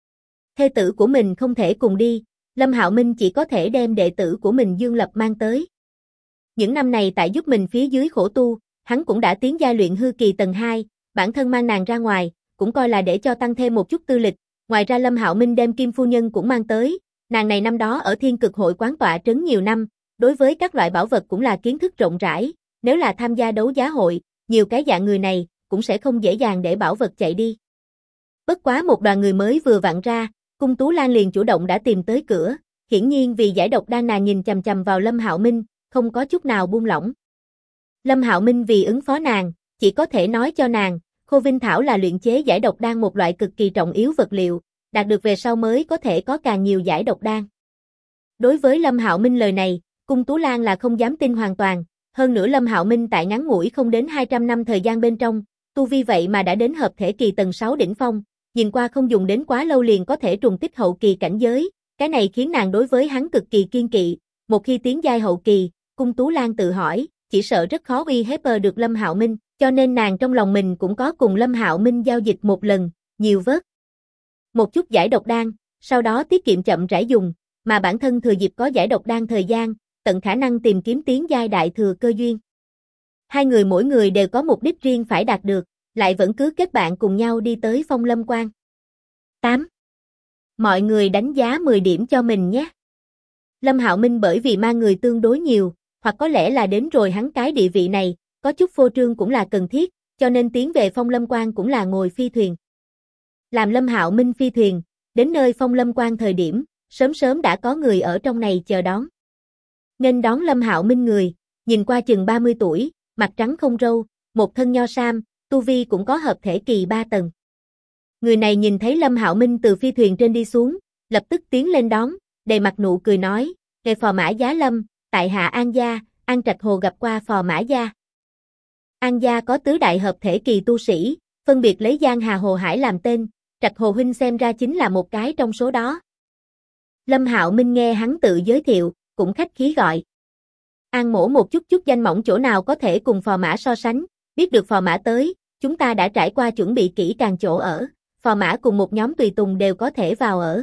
Speaker 1: Thê tử của mình không thể cùng đi, Lâm Hạo Minh chỉ có thể đem đệ tử của mình Dương Lập mang tới. Những năm này tại giúp mình phía dưới khổ tu, hắn cũng đã tiến giai luyện hư kỳ tầng 2, bản thân mang nàng ra ngoài, cũng coi là để cho tăng thêm một chút tư lịch. Ngoài ra Lâm Hạo Minh đem Kim phu nhân cũng mang tới, nàng này năm đó ở Thiên Cực hội quán tọa trấn nhiều năm, đối với các loại bảo vật cũng là kiến thức rộng rãi, nếu là tham gia đấu giá hội, nhiều cái dạng người này cũng sẽ không dễ dàng để bảo vật chạy đi. Bất quá một đoàn người mới vừa vặn ra, Cung Tú Lan liền chủ động đã tìm tới cửa, hiển nhiên vì giải độc đan nàng nhìn chằm chằm vào Lâm Hạo Minh, không có chút nào buông lỏng. Lâm Hạo Minh vì ứng phó nàng, chỉ có thể nói cho nàng, Khô Vinh Thảo là luyện chế giải độc đan một loại cực kỳ trọng yếu vật liệu, đạt được về sau mới có thể có càng nhiều giải độc đan. Đối với Lâm Hạo Minh lời này, Cung Tú Lan là không dám tin hoàn toàn, hơn nữa Lâm Hạo Minh tại ngắn ngủi không đến 200 năm thời gian bên trong, tu vi vậy mà đã đến hợp thể kỳ tầng 6 đỉnh phong, nhìn qua không dùng đến quá lâu liền có thể trùng kích hậu kỳ cảnh giới, cái này khiến nàng đối với hắn cực kỳ kiên kỵ, một khi tiến giai hậu kỳ, Cung Tú Lan tự hỏi, chỉ sợ rất khó uy hiếp được Lâm Hạo Minh, cho nên nàng trong lòng mình cũng có cùng Lâm Hạo Minh giao dịch một lần, nhiều vớt một chút giải độc đan, sau đó tiết kiệm chậm rãi dùng, mà bản thân thừa dịp có giải độc đan thời gian, tận khả năng tìm kiếm tiến giai đại thừa cơ duyên. Hai người mỗi người đều có mục đích riêng phải đạt được, lại vẫn cứ kết bạn cùng nhau đi tới Phong Lâm Quan. 8. Mọi người đánh giá 10 điểm cho mình nhé. Lâm Hạo Minh bởi vì ma người tương đối nhiều, hoặc có lẽ là đến rồi hắn cái địa vị này, có chút phô trương cũng là cần thiết, cho nên tiến về Phong Lâm Quan cũng là ngồi phi thuyền. Làm Lâm Hạo Minh phi thuyền, đến nơi Phong Lâm Quan thời điểm, sớm sớm đã có người ở trong này chờ đón. Nghênh đón Lâm Hạo Minh người, nhìn qua chừng 30 tuổi, mặt trắng không râu, một thân nho sam, tu vi cũng có hợp thể kỳ 3 tầng. Người này nhìn thấy Lâm Hạo Minh từ phi thuyền trên đi xuống, lập tức tiến lên đón, đầy mặt nụ cười nói, "Ngài phò mã giá Lâm, tại hạ An gia, An Trạch Hồ gặp qua phò mã gia." An gia có tứ đại hợp thể kỳ tu sĩ, phân biệt lấy Giang Hà Hồ Hải làm tên, Trạch Hồ huynh xem ra chính là một cái trong số đó. Lâm Hạo Minh nghe hắn tự giới thiệu, cũng khách khí gọi. An mỗ một chút danh mỏng chỗ nào có thể cùng phò mã so sánh, biết được phò mã tới, chúng ta đã trải qua chuẩn bị kỹ càng chỗ ở, phò mã cùng một nhóm tùy tùng đều có thể vào ở.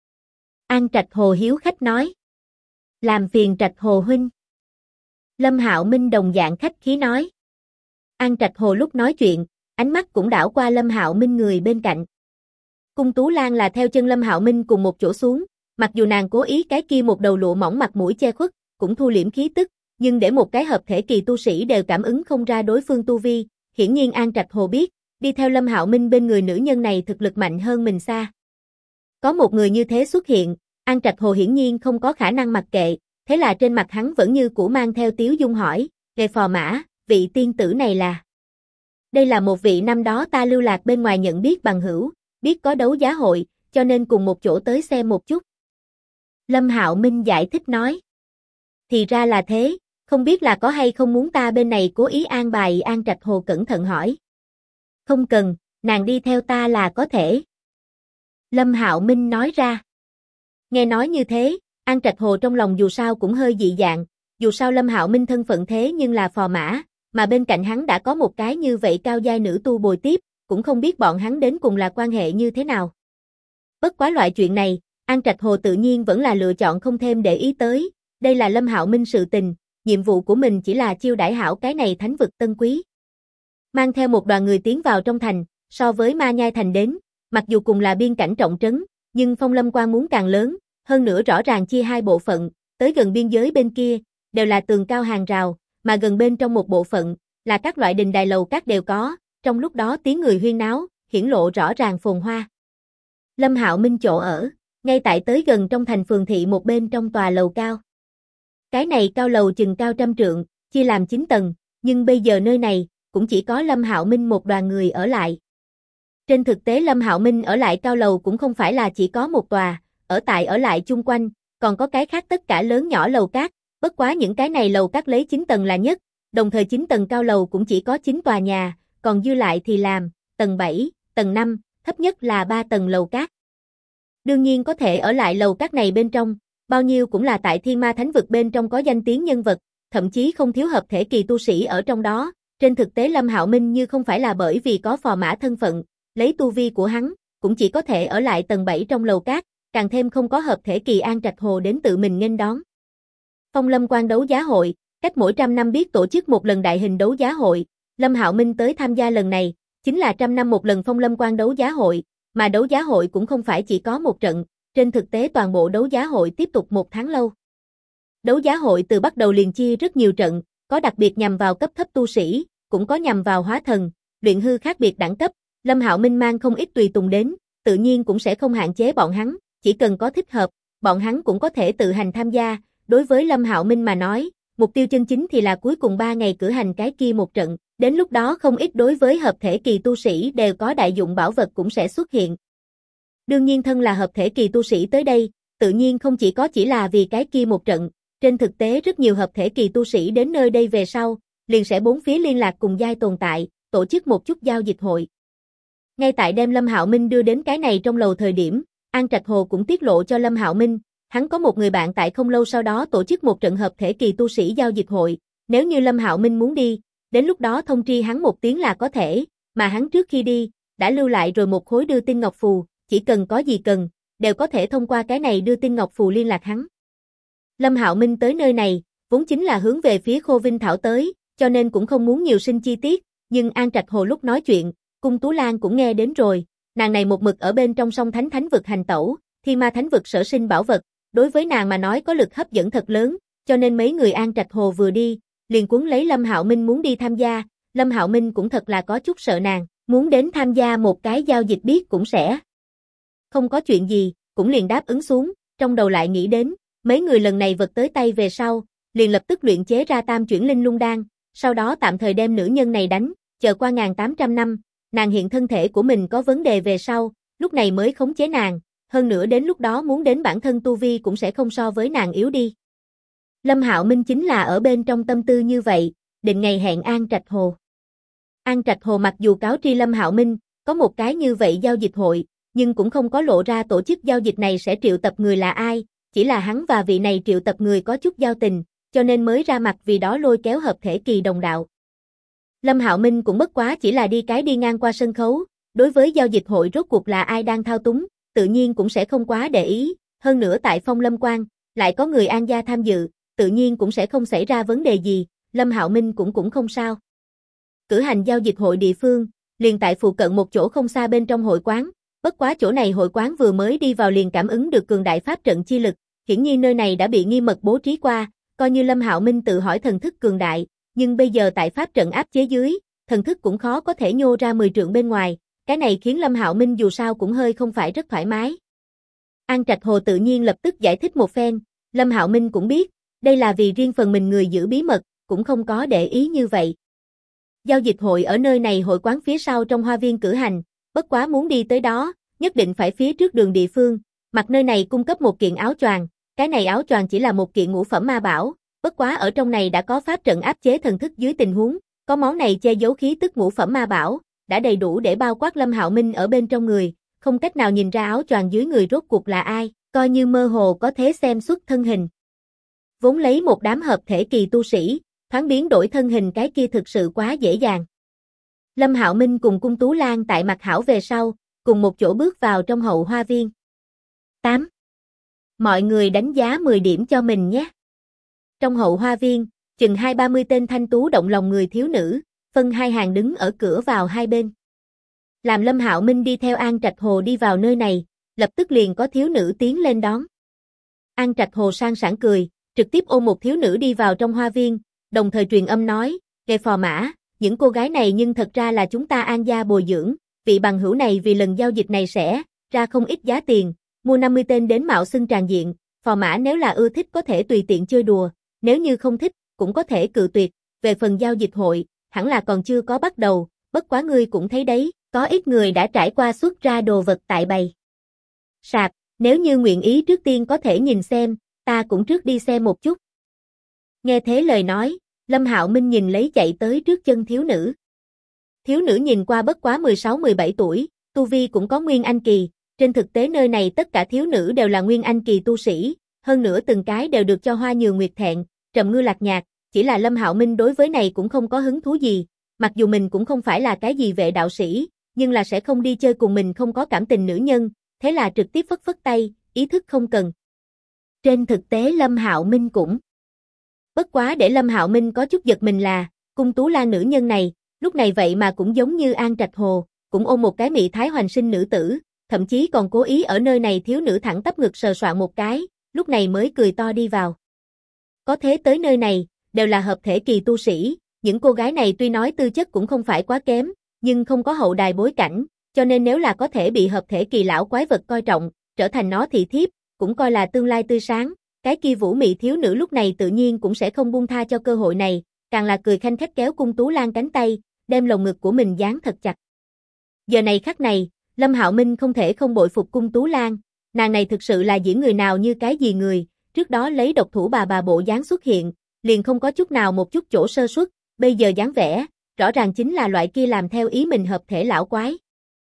Speaker 1: An Trạch Hồ hiếu khách nói. Làm phiền Trạch Hồ huynh. Lâm Hạo Minh đồng dạng khách khí nói. An Trạch Hồ lúc nói chuyện, ánh mắt cũng đảo qua Lâm Hạo Minh người bên cạnh. Cung Tú Lan là theo chân Lâm Hạo Minh cùng một chỗ xuống, mặc dù nàng cố ý cái kia một đầu lụa mỏng mặt mũi che khuất, cũng thu liễm khí tức, nhưng để một cái hợp thể kỳ tu sĩ đều cảm ứng không ra đối phương tu vi, hiển nhiên An Trạch Hồ biết, đi theo Lâm Hạo Minh bên người nữ nhân này thực lực mạnh hơn mình xa. Có một người như thế xuất hiện, An Trạch Hồ hiển nhiên không có khả năng mặc kệ, thế là trên mặt hắn vẫn như cũ mang theo tiếu dung hỏi, "Ngài phò mã, vị tiên tử này là?" Đây là một vị năm đó ta lưu lạc bên ngoài nhận biết bằng hữu, biết có đấu giá hội, cho nên cùng một chỗ tới xem một chút. Lâm Hạo Minh giải thích nói. Thì ra là thế, không biết là có hay không muốn ta bên này cố ý an bài. An Trạch Hồ cẩn thận hỏi. Không cần, nàng đi theo ta là có thể. Lâm Hạo Minh nói ra. Nghe nói như thế, An Trạch Hồ trong lòng dù sao cũng hơi dị dạng, dù sao Lâm Hạo Minh thân phận thế nhưng là phò mã, mà bên cạnh hắn đã có một cái như vậy cao giai nữ tu bồi tiếp, cũng không biết bọn hắn đến cùng là quan hệ như thế nào. Bất quá loại chuyện này, An Trạch Hồ tự nhiên vẫn là lựa chọn không thêm để ý tới, đây là Lâm Hạo Minh sự tình, nhiệm vụ của mình chỉ là chiêu đãi hảo cái này thánh vực tân quý. Mang theo một đoàn người tiến vào trong thành, so với Ma Nhai thành đến, mặc dù cùng là biên cảnh trọng trấn, nhưng Phong Lâm Quan muốn càng lớn, hơn nữa rõ ràng chia hai bộ phận, tới gần biên giới bên kia, đều là tường cao hàng rào, mà gần bên trong một bộ phận, là các loại đình đài lầu các đều có, trong lúc đó tiếng người huyên náo, hiển lộ rõ ràng phồn hoa. Lâm Hạo Minh chỗ ở, ngay tại tới gần trong thành phường thị một bên trong tòa lầu cao. Cái này cao lầu chừng cao 100 trượng, chia làm 9 tầng, nhưng bây giờ nơi này, cũng chỉ có Lâm Hạo Minh một đoàn người ở lại. Trên thực tế Lâm Hạo Minh ở lại cao lầu cũng không phải là chỉ có một tòa, ở lại chung quanh, còn có cái khác tất cả lớn nhỏ lầu các, bất quá những cái này lầu các lấy 9 tầng là nhất, đồng thời 9 tầng cao lầu cũng chỉ có 9 tòa nhà, còn dư lại thì làm, tầng 7, tầng 5, thấp nhất là 3 tầng lầu các. Đương nhiên có thể ở lại lầu các này bên trong, bao nhiêu cũng là tại Thiên Ma Thánh vực bên trong có danh tiếng nhân vật, thậm chí không thiếu hợp thể kỳ tu sĩ ở trong đó. Trên thực tế Lâm Hạo Minh như không phải là bởi vì có phò mã thân phận, lấy tu vi của hắn, cũng chỉ có thể ở lại tầng 7 trong lầu các, càng thêm không có hợp thể kỳ An Trạch Hồ đến tự mình nghênh đón. Phong Lâm Quan đấu giá hội, cách mỗi 100 năm biết tổ chức một lần đại hình đấu giá hội, Lâm Hạo Minh tới tham gia lần này, chính là 100 năm một lần Phong Lâm Quan đấu giá hội, mà đấu giá hội cũng không phải chỉ có một trận, trên thực tế toàn bộ đấu giá hội tiếp tục 1 tháng lâu. Đấu giá hội từ bắt đầu liền chia rất nhiều trận, có đặc biệt nhằm vào cấp thấp tu sĩ, cũng có nhằm vào hóa thần, luyện hư khác biệt đẳng cấp, Lâm Hạo Minh mang không ít tùy tùng đến, tự nhiên cũng sẽ không hạn chế bọn hắn, chỉ cần có thích hợp, bọn hắn cũng có thể tự hành tham gia, đối với Lâm Hạo Minh mà nói, mục tiêu chân chính thì là cuối cùng 3 ngày cử hành cái kia một trận, đến lúc đó không ít đối với hợp thể kỳ tu sĩ đều có đại dụng bảo vật cũng sẽ xuất hiện. Đương nhiên thân là hợp thể kỳ tu sĩ tới đây, tự nhiên không chỉ là vì cái kia một trận, trên thực tế rất nhiều hợp thể kỳ tu sĩ đến nơi đây về sau, liền sẽ bốn phía liên lạc cùng giai tồn tại, tổ chức một chút giao dịch hội. Ngay tại đêm Lâm Hạo Minh đưa đến cái này trong lầu thời điểm, An Trạch Hồ cũng tiết lộ cho Lâm Hạo Minh, hắn có một người bạn tại không lâu sau đó tổ chức một trận hợp thể kỳ tu sĩ giao dịch hội, nếu như Lâm Hạo Minh muốn đi, đến lúc đó thông tri hắn một tiếng là có thể, mà hắn trước khi đi, đã lưu lại rồi một khối đưa tin ngọc phù, chỉ cần có gì cần, đều có thể thông qua cái này đưa tin ngọc phù liên lạc hắn. Lâm Hạo Minh tới nơi này, vốn chính là hướng về phía Khô Vinh Thảo tới, cho nên cũng không muốn nhiều sinh chi tiết, nhưng An Trạch Hồ lúc nói chuyện, Cung Tú Lan cũng nghe đến rồi, nàng này một mực ở bên trong sông thánh vực hành tẩu, Thiên Ma thánh vực sở sinh bảo vật, đối với nàng mà nói có lực hấp dẫn thật lớn, cho nên mấy người An Trạch Hồ vừa đi, liền cuốn lấy Lâm Hạo Minh muốn đi tham gia, Lâm Hạo Minh cũng thật là có chút sợ nàng, muốn đến tham gia một cái giao dịch biết cũng sẽ không có chuyện gì, cũng liền đáp ứng xuống, trong đầu lại nghĩ đến, mấy người lần này vật tới tay về sau, liền lập tức luyện chế ra tam chuyển linh lung đan, sau đó tạm thời đem nữ nhân này đánh, chờ qua 1800 năm, nàng hiện thân thể của mình có vấn đề về sau, lúc này mới khống chế nàng, hơn nữa đến lúc đó muốn đến bản thân tu vi cũng sẽ không so với nàng yếu đi. Lâm Hạo Minh chính là ở bên trong tâm tư như vậy, định ngày hẹn An Trạch Hồ. An Trạch Hồ mặc dù cáo tri Lâm Hạo Minh, có một cái như vậy giao dịch hội, nhưng cũng không có lộ ra tổ chức giao dịch này sẽ triệu tập người là ai, chỉ là hắn và vị này triệu tập người có chút giao tình, cho nên mới ra mặt vì đó lôi kéo hợp thể kỳ đồng đạo. Lâm Hạo Minh cũng bất quá chỉ là đi ngang qua sân khấu, đối với giao dịch hội rốt cuộc là ai đang thao túng, tự nhiên cũng sẽ không quá để ý, hơn nữa tại Phong Lâm Quan, lại có người An gia tham dự, tự nhiên cũng sẽ không xảy ra vấn đề gì, Lâm Hạo Minh cũng không sao. Cử hành giao dịch hội địa phương, liền tại phụ cận một chỗ không xa bên trong hội quán, bất quá chỗ này hội quán vừa mới đi vào liền cảm ứng được cường đại pháp trận chi lực, hiển nhiên nơi này đã bị nghiêm mật bố trí qua, coi như Lâm Hạo Minh tự hỏi thần thức cường đại, nhưng bây giờ tại pháp trận áp chế dưới, thần thức cũng khó có thể nhô ra 10 trượng bên ngoài, cái này khiến Lâm Hạo Minh dù sao cũng hơi không phải rất thoải mái. An Trạch Hồ tự nhiên lập tức giải thích một phen, Lâm Hạo Minh cũng biết, đây là vì riêng phần mình người giữ bí mật, cũng không có để ý như vậy. Giao dịch hội ở nơi này hội quán phía sau trong hoa viên cử hành, bất quá muốn đi tới đó, nhất định phải phía trước đường địa phương, mặt nơi này cung cấp một kiện áo choàng, cái này áo choàng chỉ là một kiện ngũ phẩm ma bảo, bất quá ở trong này đã có pháp trận áp chế thần thức dưới tình huống, có món này che giấu khí tức ngũ phẩm ma bảo, đã đầy đủ để bao quát Lâm Hạo Minh ở bên trong người, không cách nào nhìn ra áo choàng dưới người rốt cuộc là ai, coi như mơ hồ có thể xem xuất thân hình. Vốn lấy một đám hợp thể kỳ tu sĩ, thoáng biến đổi thân hình cái kia thực sự quá dễ dàng. Lâm Hạo Minh cùng Cung Tú Lan tại mặt hảo về sau, cùng một chỗ bước vào trong hậu hoa viên. 8. Mọi người đánh giá 10 điểm cho mình nhé. Trong hậu hoa viên, chừng 20-30 tên thanh tú động lòng người thiếu nữ, phân hai hàng đứng ở cửa vào hai bên. Làm Lâm Hạo Minh đi theo An Trạch Hồ đi vào nơi này, lập tức liền có thiếu nữ tiến lên đón. An Trạch Hồ sang sảng cười, trực tiếp ôm một thiếu nữ đi vào trong hoa viên, đồng thời truyền âm nói, "Kệ phò mã, những cô gái này nhưng thật ra là chúng ta An gia bồi dưỡng, vị bằng hữu này vì lần giao dịch này sẽ ra không ít giá tiền, mua 50 tên đến mạo xưng tràn diện, phò mã nếu là ưa thích có thể tùy tiện chơi đùa, nếu như không thích, cũng có thể cự tuyệt, về phần giao dịch hội, hẳn là còn chưa có bắt đầu, bất quá ngươi cũng thấy đấy, có ít người đã trải qua xuất ra đồ vật tại bày sạp, nếu như nguyện ý trước tiên có thể nhìn xem, ta cũng trước đi xem một chút." Nghe thế lời nói, Lâm Hạo Minh nhìn lấy chạy tới trước chân thiếu nữ. Thiếu nữ nhìn qua bất quá 16-17 tuổi, tu vi cũng có Nguyên Anh kỳ, trên thực tế nơi này tất cả thiếu nữ đều là Nguyên Anh kỳ tu sĩ, hơn nữa từng cái đều được cho hoa nhường nguyệt thẹn, trầm ngư lạc nhạc, chỉ là Lâm Hạo Minh đối với này cũng không có hứng thú gì, mặc dù mình cũng không phải là cái gì vệ đạo sĩ, nhưng là sẽ không đi chơi cùng mình không có cảm tình nữ nhân, thế là trực tiếp phất phất tay, ý thức không cần. Trên thực tế Lâm Hạo Minh cũng bất quá để Lâm Hạo Minh có chút giật mình là, Cung Tú Lan nữ nhân này, lúc này vậy mà cũng giống như An Trạch Hồ, cũng ôm một cái mị thái hoành sinh nữ tử, thậm chí còn cố ý ở nơi này thiếu nữ thẳng tắp ngực sờ soạn một cái, lúc này mới cười to đi vào. Có thế tới nơi này, đều là hợp thể kỳ tu sĩ, những cô gái này tuy nói tư chất cũng không phải quá kém, nhưng không có hậu đài bối cảnh, cho nên nếu là có thể bị hợp thể kỳ lão quái vật coi trọng, trở thành nó thị thiếp, cũng coi là tương lai tươi sáng, cái kia vũ mị thiếu nữ lúc này tự nhiên cũng sẽ không buông tha cho cơ hội này, càng là cười khanh khách kéo Cung Tú Lan cánh tay, đem lồng ngực của mình dán thật chặt. Giờ này khắc này, Lâm Hạo Minh không thể không bội phục Cung Tú Lan, nàng này thực sự là diễn người nào như cái gì người, trước đó lấy độc thủ bà bộ dáng xuất hiện, liền không có chút nào một chút chỗ sơ suất, bây giờ dáng vẻ, rõ ràng chính là loại kia làm theo ý mình hợp thể lão quái.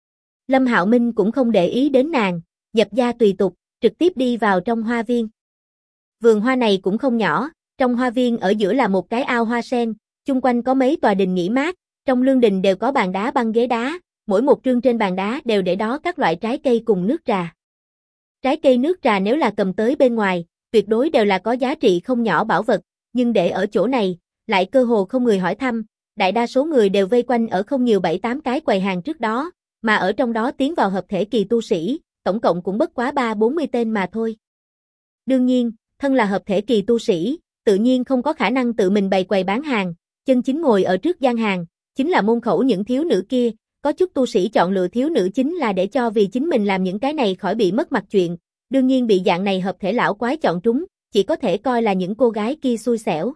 Speaker 1: Lâm Hạo Minh cũng không để ý đến nàng, nhập gia tùy tục, trực tiếp đi vào trong hoa viên. Vườn hoa này cũng không nhỏ, trong hoa viên ở giữa là một cái ao hoa sen, chung quanh có mấy tòa đình nghỉ mát, trong lương đình đều có bàn đá băng ghế đá, mỗi một trương trên bàn đá đều để đó các loại trái cây cùng nước trà. Trái cây nước trà nếu là cầm tới bên ngoài, tuyệt đối đều là có giá trị không nhỏ bảo vật, nhưng để ở chỗ này, lại cơ hồ không người hỏi thăm, đại đa số người đều vây quanh ở không nhiều 7-8 cái quầy hàng trước đó, mà ở trong đó tiến vào hợp thể kỳ tu sĩ, tổng cộng cũng bất quá 30-40 tên mà thôi. Đương nhiên, thân là hợp thể kỳ tu sĩ, tự nhiên không có khả năng tự mình bày quầy bán hàng, chân chính ngồi ở trước gian hàng, chính là môn khẩu những thiếu nữ kia, có chút tu sĩ chọn lựa thiếu nữ chính là để cho vì chính mình làm những cái này khỏi bị mất mặt chuyện, đương nhiên bị dạng này hợp thể lão quái chọn trúng, chỉ có thể coi là những cô gái kia xui xẻo.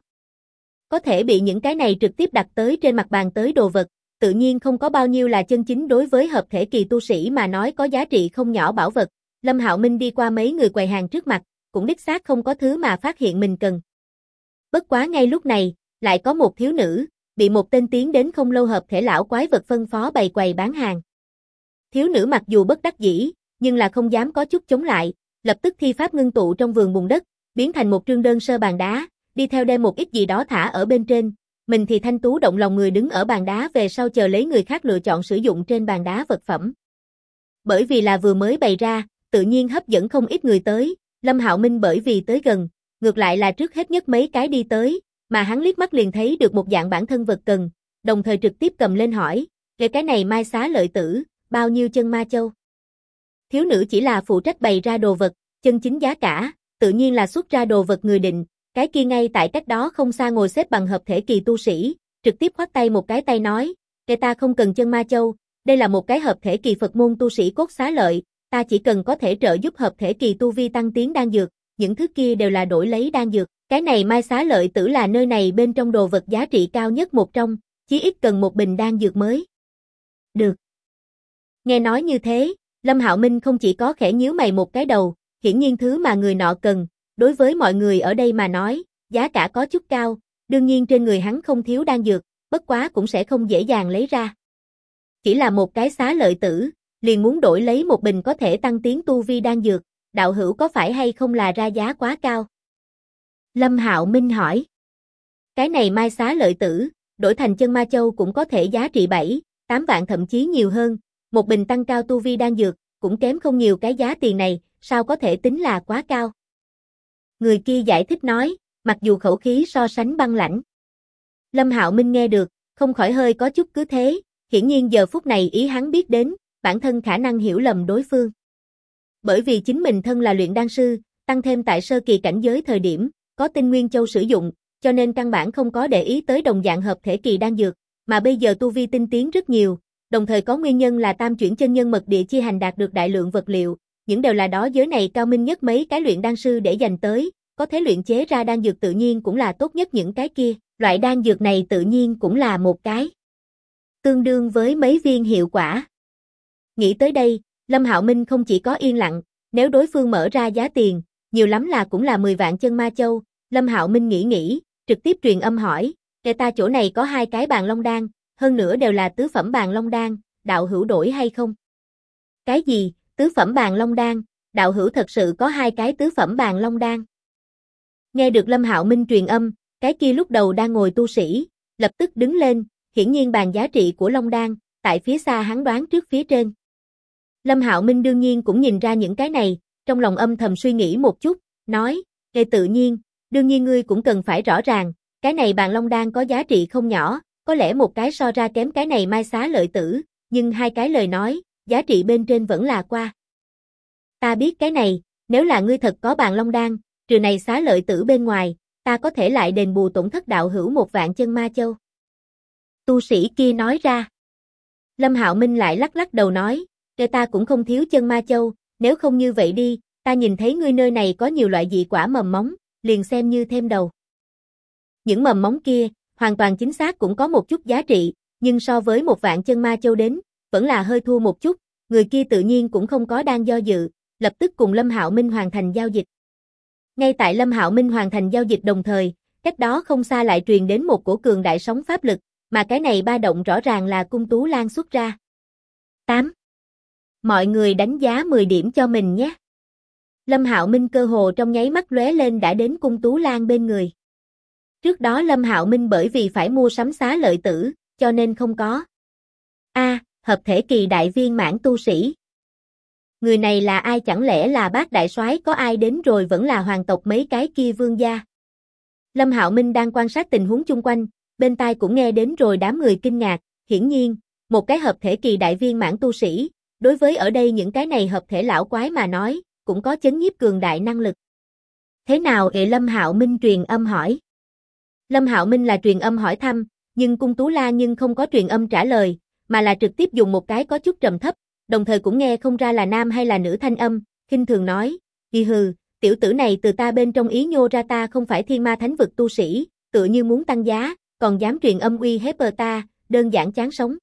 Speaker 1: Có thể bị những cái này trực tiếp đặt tới trên mặt bàn tới đồ vật, tự nhiên không có bao nhiêu là chân chính đối với hợp thể kỳ tu sĩ mà nói có giá trị không nhỏ bảo vật. Lâm Hạo Minh đi qua mấy người quầy hàng trước mặt, cũng đích xác không có thứ mà phát hiện mình cần. Bất quá ngay lúc này, lại có một thiếu nữ, bị một tên tiến đến không lâu hợp thể lão quái vật phân phó bày quầy bán hàng. Thiếu nữ mặc dù bất đắc dĩ, nhưng là không dám có chút chống lại, lập tức thi pháp ngưng tụ trong vườn bùn đất, biến thành một trương đơn sơ bàn đá, đi theo đem một ít gì đó thả ở bên trên, mình thì thanh tú động lòng người đứng ở bàn đá về sau chờ lấy người khác lựa chọn sử dụng trên bàn đá vật phẩm. Bởi vì là vừa mới bày ra, tự nhiên hấp dẫn không ít người tới, Lâm Hạo Minh bởi vì tới gần, ngược lại là trước hết nhất mấy cái đi tới, mà hắn liếc mắt liền thấy được một dạng bản thân vật cần, đồng thời trực tiếp cầm lên hỏi, cái này mai xá lợi tử, bao nhiêu chân ma châu? Thiếu nữ chỉ là phụ trách bày ra đồ vật, chân chính giá cả, tự nhiên là xuất ra đồ vật người định, cái kia ngay tại cách đó không xa ngồi xếp bằng hợp thể kỳ tu sĩ, trực tiếp khoát tay một cái tay nói, ta không cần chân ma châu, đây là một cái hợp thể kỳ Phật môn tu sĩ cốt xá lợi, ta chỉ cần có thể trợ giúp hợp thể kỳ tu vi tăng tiến đan dược, những thứ kia đều là đổi lấy đan dược, cái này mai xá lợi tử là nơi này bên trong đồ vật giá trị cao nhất một trong, chí ít cần một bình đan dược mới. Được. Nghe nói như thế, Lâm Hạo Minh không chỉ có khẽ nhíu mày một cái đầu, hiển nhiên thứ mà người nọ cần, đối với mọi người ở đây mà nói, giá cả có chút cao, đương nhiên trên người hắn không thiếu đan dược, bất quá cũng sẽ không dễ dàng lấy ra. Chỉ là một cái xá lợi tử, liền muốn đổi lấy một bình có thể tăng tiến tu vi đan dược, đạo hữu có phải hay không là ra giá quá cao? Lâm Hạo Minh hỏi. Cái này mai xá lợi tử, đổi thành chân ma châu cũng có thể giá trị 7-8 vạn thậm chí nhiều hơn, một bình tăng cao tu vi đan dược, cũng kém không nhiều cái giá tiền này, sao có thể tính là quá cao? Người kia giải thích nói, mặc dù khẩu khí so sánh băng lãnh. Lâm Hạo Minh nghe được, không khỏi hơi có chút cứ thế, hiển nhiên giờ phút này ý hắn biết đến, bản thân khả năng hiểu lầm đối phương. Bởi vì chính mình thân là luyện đan sư, tăng thêm tại sơ kỳ cảnh giới thời điểm, có tinh nguyên châu sử dụng, cho nên căn bản không có để ý tới đồng dạng hợp thể kỳ đan dược, mà bây giờ tu vi tinh tiến rất nhiều, đồng thời có nguyên nhân là tam chuyển chân nhân mật địa chi hành đạt được đại lượng vật liệu, những đều là đó giới này cao minh nhất mấy cái luyện đan sư để dành tới, có thể luyện chế ra đan dược tự nhiên cũng là tốt nhất những cái kia, loại đan dược này tự nhiên cũng là một cái tương đương với mấy viên hiệu quả. Nghĩ tới đây, Lâm Hạo Minh không chỉ có yên lặng, nếu đối phương mở ra giá tiền, nhiều lắm là cũng là 10 vạn chân ma châu, Lâm Hạo Minh nghĩ, trực tiếp truyền âm hỏi, ta chỗ này có 2 cái bàn long đan, hơn nữa đều là tứ phẩm bàn long đan, đạo hữu đổi hay không? Cái gì, tứ phẩm bàn long đan, đạo hữu thật sự có 2 cái tứ phẩm bàn long đan? Nghe được Lâm Hạo Minh truyền âm, cái kia lúc đầu đang ngồi tu sĩ, lập tức đứng lên, hiển nhiên bàn giá trị của long đan, tại phía xa hắn đoán trước phía trên. Lâm Hạo Minh đương nhiên cũng nhìn ra những cái này, trong lòng âm thầm suy nghĩ một chút, nói, tự nhiên, đương nhiên ngươi cũng cần phải rõ ràng, cái này bàn long đan có giá trị không nhỏ, có lẽ một cái so ra kém cái này mai xá lợi tử, nhưng 2 cái lời nói, giá trị bên trên vẫn là qua. Ta biết cái này, nếu là ngươi thật có bàn long đan, trừ này xá lợi tử bên ngoài, ta có thể lại đền bù tổn thất đạo hữu 1 vạn chân ma châu. Tu sĩ kia nói ra. Lâm Hạo Minh lại lắc lắc đầu nói, ta cũng không thiếu chân ma châu, nếu không như vậy đi, ta nhìn thấy ngươi nơi này có nhiều loại dị quả mầm móng, liền xem như thêm đầu. Những mầm móng kia, hoàn toàn chính xác cũng có một chút giá trị, nhưng so với một vạn chân ma châu đến, vẫn là hơi thua một chút, người kia tự nhiên cũng không có đang do dự, lập tức cùng Lâm Hạo Minh hoàn thành giao dịch. Ngay tại Lâm Hạo Minh hoàn thành giao dịch đồng thời, cách đó không xa lại truyền đến một cổ cường đại sóng pháp lực, mà cái này ba động rõ ràng là Cung Tú Lan xuất ra. 8. Mọi người đánh giá 10 điểm cho mình nhé. Lâm Hạo Minh cơ hồ trong nháy mắt lóe lên đã đến Cung Tú Lan bên người. Trước đó Lâm Hạo Minh bởi vì phải mua sắm xá lợi tử, cho nên không có. Hợp thể kỳ đại viên mãn tu sĩ. Người này là ai, chẳng lẽ là Bác đại soái có ai đến rồi, vẫn là hoàng tộc mấy cái kia vương gia. Lâm Hạo Minh đang quan sát tình huống chung quanh, bên tai cũng nghe đến rồi đám người kinh ngạc, hiển nhiên, một cái hợp thể kỳ đại viên mãn tu sĩ, đối với ở đây những cái này hợp thể lão quái mà nói, cũng có chấn nhiếp cường đại năng lực. Thế nào Lâm Hạo Minh truyền âm hỏi. Lâm Hạo Minh là truyền âm hỏi thăm, nhưng Cung Tú Lan nhưng không có truyền âm trả lời, mà là trực tiếp dùng một cái có chút trầm thấp, đồng thời cũng nghe không ra là nam hay là nữ thanh âm, khinh thường nói, hừ, tiểu tử này từ ta bên trong ý nhô ra ta không phải thiên ma thánh vực tu sĩ, tựa như muốn tăng giá, còn dám truyền âm uy hiếp ta, đơn giản chán sống.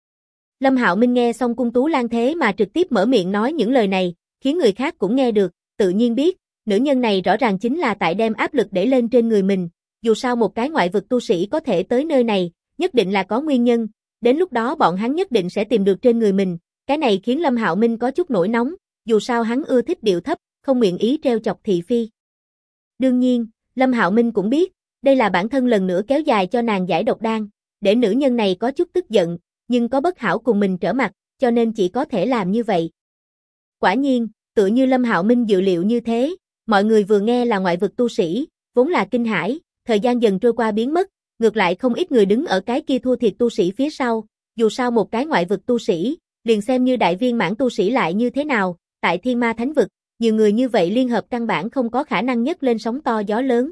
Speaker 1: Lâm Hạo Minh nghe xong Cung Tú Lan thế mà trực tiếp mở miệng nói những lời này, khiến người khác cũng nghe được, tự nhiên biết, nữ nhân này rõ ràng chính là tại đem áp lực để lên trên người mình, dù sao một cái ngoại vực tu sĩ có thể tới nơi này, nhất định là có nguyên nhân, đến lúc đó bọn hắn nhất định sẽ tìm được trên người mình, cái này khiến Lâm Hạo Minh có chút nổi nóng, dù sao hắn ưa thích điệu thấp, không nguyện ý treo chọc thị phi. Đương nhiên, Lâm Hạo Minh cũng biết, đây là bản thân lần nữa kéo dài cho nàng giải độc đan, để nữ nhân này có chút tức giận, nhưng có bất hảo cùng mình trở mặt, cho nên chỉ có thể làm như vậy. Quả nhiên, tựa như Lâm Hạo Minh dự liệu như thế, mọi người vừa nghe là ngoại vực tu sĩ, vốn là kinh hãi, thời gian dần trôi qua biến mất, ngược lại không ít người đứng ở cái kia thua thiệt tu sĩ phía sau, dù sao một cái ngoại vực tu sĩ, liền xem như đại viên mãn tu sĩ lại như thế nào, tại thiên ma thánh vực, nhiều người như vậy liên hợp căn bản không có khả năng nhấc lên sóng to gió lớn.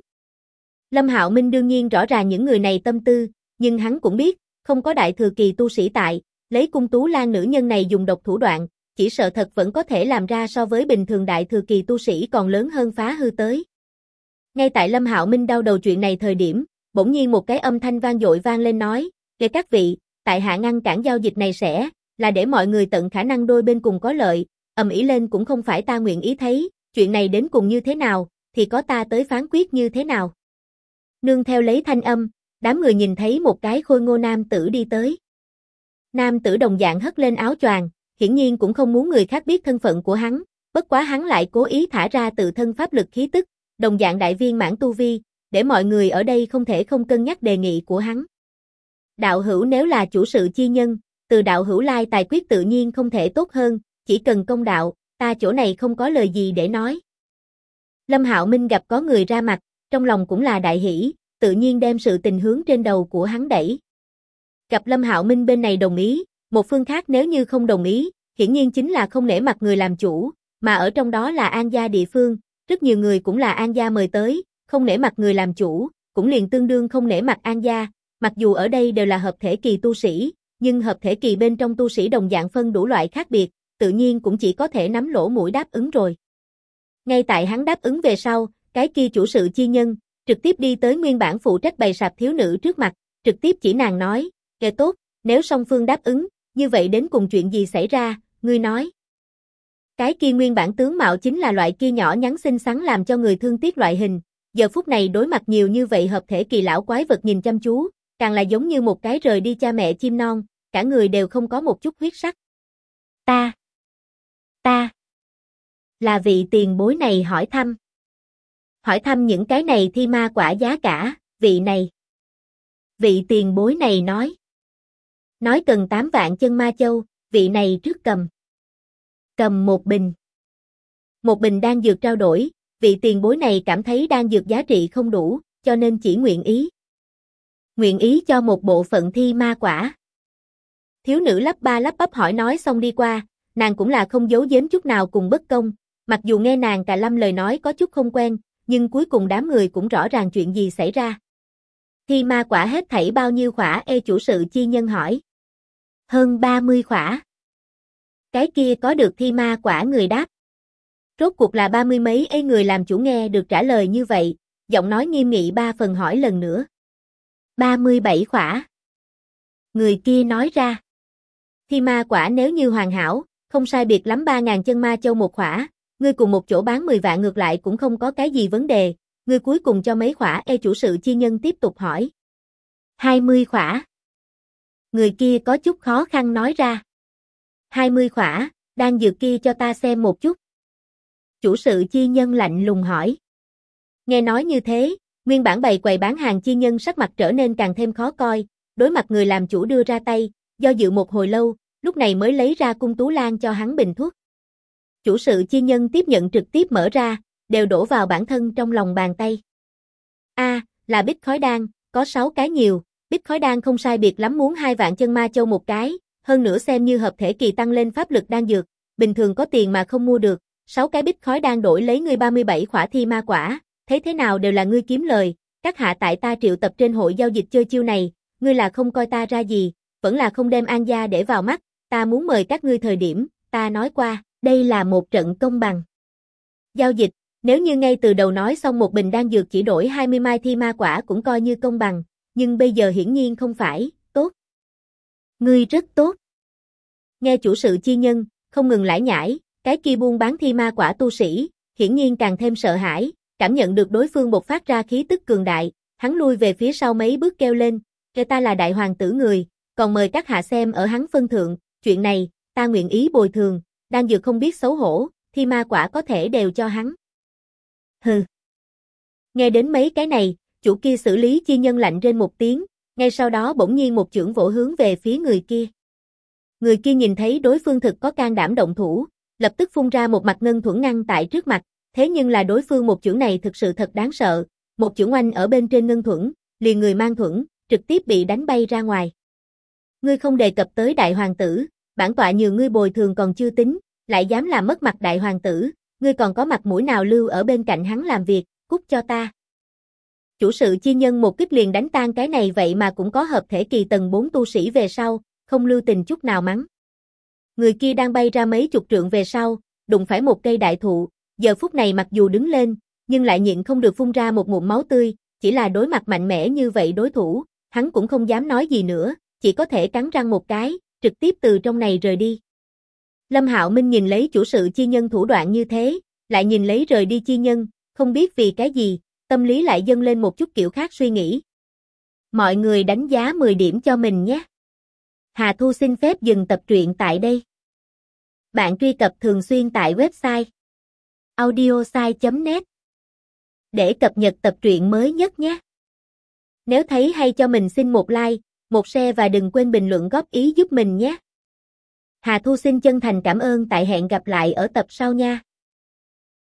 Speaker 1: Lâm Hạo Minh đương nhiên rõ ràng những người này tâm tư, nhưng hắn cũng biết, không có đại thừa kỳ tu sĩ tại, lấy Cung Tú Lan nữ nhân này dùng độc thủ đoạn, chỉ sợ thật vẫn có thể làm ra so với bình thường đại thừa kỳ tu sĩ còn lớn hơn phá hư tới. Ngay tại Lâm Hạo Minh đau đầu chuyện này thời điểm, bỗng nhiên một cái âm thanh vang dội vang lên nói, kể các vị, tại hạ ngăn cản giao dịch này sẽ là để mọi người tận khả năng đôi bên cùng có lợi, ầm ĩ lên cũng không phải ta nguyện ý thấy, chuyện này đến cùng như thế nào, thì có ta tới phán quyết như thế nào. Nương theo lấy thanh âm, đám người nhìn thấy một cái khôi ngô nam tử đi tới. Nam tử đồng dạng hất lên áo choàng, hiển nhiên cũng không muốn người khác biết thân phận của hắn, bất quá hắn lại cố ý thả ra tự thân pháp lực khí tức, đồng dạng đại viên mãn tu vi, để mọi người ở đây không thể không cân nhắc đề nghị của hắn. Đạo hữu nếu là chủ sự chi nhân, từ đạo hữu lai tài quyết tự nhiên không thể tốt hơn, chỉ cần công đạo, ta chỗ này không có lời gì để nói. Lâm Hạo Minh gặp có người ra mặt, trong lòng cũng là đại hỉ, tự nhiên đem sự tình hướng trên đầu của hắn đẩy. Gặp Lâm Hạo Minh bên này đồng ý, một phương khác nếu như không đồng ý, hiển nhiên chính là không nể mặt người làm chủ, mà ở trong đó là An gia địa phương, rất nhiều người cũng là An gia mời tới, không nể mặt người làm chủ, cũng liền tương đương không nể mặt An gia, mặc dù ở đây đều là hợp thể kỳ tu sĩ, nhưng hợp thể kỳ bên trong tu sĩ đồng dạng phân đủ loại khác biệt, tự nhiên cũng chỉ có thể nắm lỗ mũi đáp ứng rồi. Ngay tại hắn đáp ứng về sau, cái kia chủ sự chi nhân, trực tiếp đi tới nguyên bản phụ trách bày sạp thiếu nữ trước mặt, trực tiếp chỉ nàng nói, kệ tốt, nếu song phương đáp ứng, như vậy đến cùng chuyện gì xảy ra, ngươi nói. Cái kia nguyên bản tướng mạo chính là loại kia nhỏ nhắn xinh xắn làm cho người thương tiếc loại hình, giờ phút này đối mặt nhiều như vậy hợp thể kỳ lão quái vật nhìn chăm chú, càng là giống như một cái rời đi cha mẹ chim non, cả người đều không có một chút huyết sắc. Ta là vị tiền bối này hỏi thăm những cái này thi ma quả giá cả, vị tiền bối này nói cần 8 vạn chân ma châu, vị này trước cầm một bình đan dược trao đổi, vị tiền bối này cảm thấy đan dược giá trị không đủ, cho nên chỉ nguyện ý cho một bộ phận thi ma quả. Thiếu nữ lắp ba lắp bắp hỏi nói xong đi qua, nàng cũng là không giấu giếm chút nào cùng bất công, mặc dù nghe nàng cà lâm lời nói có chút không quen, nhưng cuối cùng đám người cũng rõ ràng chuyện gì xảy ra. Thi ma quả hết thảy bao nhiêu khỏa chủ sự chi nhân hỏi. Hơn 30 khỏa. Cái kia có được thi ma quả người đáp. Rốt cuộc là 30 mấy ấy người làm chủ nghe được trả lời như vậy, giọng nói nghiêm nghị ba phần hỏi lần nữa. 37 khỏa. Người kia nói ra. Thi ma quả nếu như hoàn hảo, không sai biệt lắm 3.000 chân ma châu một khỏa, ngươi cùng một chỗ bán 10 vạn ngược lại cũng không có cái gì vấn đề, ngươi cuối cùng cho mấy khỏa? Chủ sự chi nhân tiếp tục hỏi. 20 khỏa. Người kia có chút khó khăn nói ra. 20 khỏa, đan dược kia cho ta xem một chút. Chủ sự chi nhân lạnh lùng hỏi. Nghe nói như thế, nguyên bản bày quầy bán hàng chi nhân sắc mặt trở nên càng thêm khó coi, đối mặt người làm chủ đưa ra tay, do dự một hồi lâu, lúc này mới lấy ra cung tú lan cho hắn bình thuốc. Chủ sự chi nhân tiếp nhận trực tiếp mở ra, đều đổ vào bản thân trong lòng bàn tay. Là bích khói đan, có 6 cái nhiều, bích khói đan không sai biệt lắm muốn 2 vạn chân ma châu một cái, hơn nữa xem như hợp thể kỳ tăng lên pháp lực đan dược, bình thường có tiền mà không mua được, 6 cái bích khói đan đổi lấy ngươi 37 khỏa thi ma quả, thấy thế nào đều là ngươi kiếm lời, các hạ tại ta triệu tập trên hội giao dịch chơi chiêu này, ngươi là không coi ta ra gì, vẫn là không đem An gia để vào mắt, ta muốn mời các ngươi thời điểm, ta nói qua, đây là một trận công bằng. Giao dịch, nếu như ngay từ đầu nói xong một bình đan dược chỉ đổi 20 mai thi ma quả cũng coi như công bằng, nhưng bây giờ hiển nhiên không phải, tốt. Ngươi rất tốt. Nghe chủ sự chi nhân, không ngừng lải nhải, cái kia buôn bán thi ma quả tu sĩ, hiển nhiên càng thêm sợ hãi, cảm nhận được đối phương bộc phát ra khí tức cường đại, hắn lui về phía sau mấy bước kêu lên, kêu ta là đại hoàng tử người, còn mời các hạ xem ở hắn phân thượng, chuyện này, ta nguyện ý bồi thường, đan dược không biết xấu hổ, thi ma quả có thể đều cho hắn. Hừ. Nghe đến mấy cái này, chủ kia xử lý chi nhân lạnh rên một tiếng, ngay sau đó bỗng nhiên một chưởng vỗ hướng về phía người kia. Người kia nhìn thấy đối phương thực có can đảm động thủ, lập tức phun ra một mặt ngân thuẫn ngăn tại trước mặt, thế nhưng là đối phương một chưởng này thực sự thật đáng sợ, một chưởng oanh ở bên trên ngân thuẫn, liền người mang thuẫn, trực tiếp bị đánh bay ra ngoài. Ngươi không đề cập tới đại hoàng tử, bản tọa nhường ngươi bồi thường còn chưa tính, lại dám làm mất mặt đại hoàng tử, ngươi còn có mặt mũi nào lưu ở bên cạnh hắn làm việc, cút cho ta. Chủ sự chi nhân một kích liền đánh tan cái này vậy mà cũng có hợp thể kỳ tầng 4 tu sĩ về sau, không lưu tình chút nào mắng. Người kia đang bay ra mấy chục trượng về sau, đụng phải một cây đại thụ, giờ phút này mặc dù đứng lên, nhưng lại nhịn không được phun ra một ngụm máu tươi, chỉ là đối mặt mạnh mẽ như vậy đối thủ, hắn cũng không dám nói gì nữa, chỉ có thể cắn răng một cái, trực tiếp từ trong này rời đi. Lâm Hạo Minh nhìn lấy chủ sự chi nhân thủ đoạn như thế, lại nhìn lấy rời đi chi nhân, không biết vì cái gì, tâm lý lại dâng lên một chút kiểu khác suy nghĩ. Mọi người đánh giá 10 điểm cho mình nhé. Hà Thu xin phép dừng tập truyện tại đây. Bạn truy cập thường xuyên tại website audiosai.net để cập nhật tập truyện mới nhất nhé. Nếu thấy hay cho mình xin một like, một share và đừng quên bình luận góp ý giúp mình nhé. Hà Thu xin chân thành cảm ơn, tại hẹn gặp lại ở tập sau nha.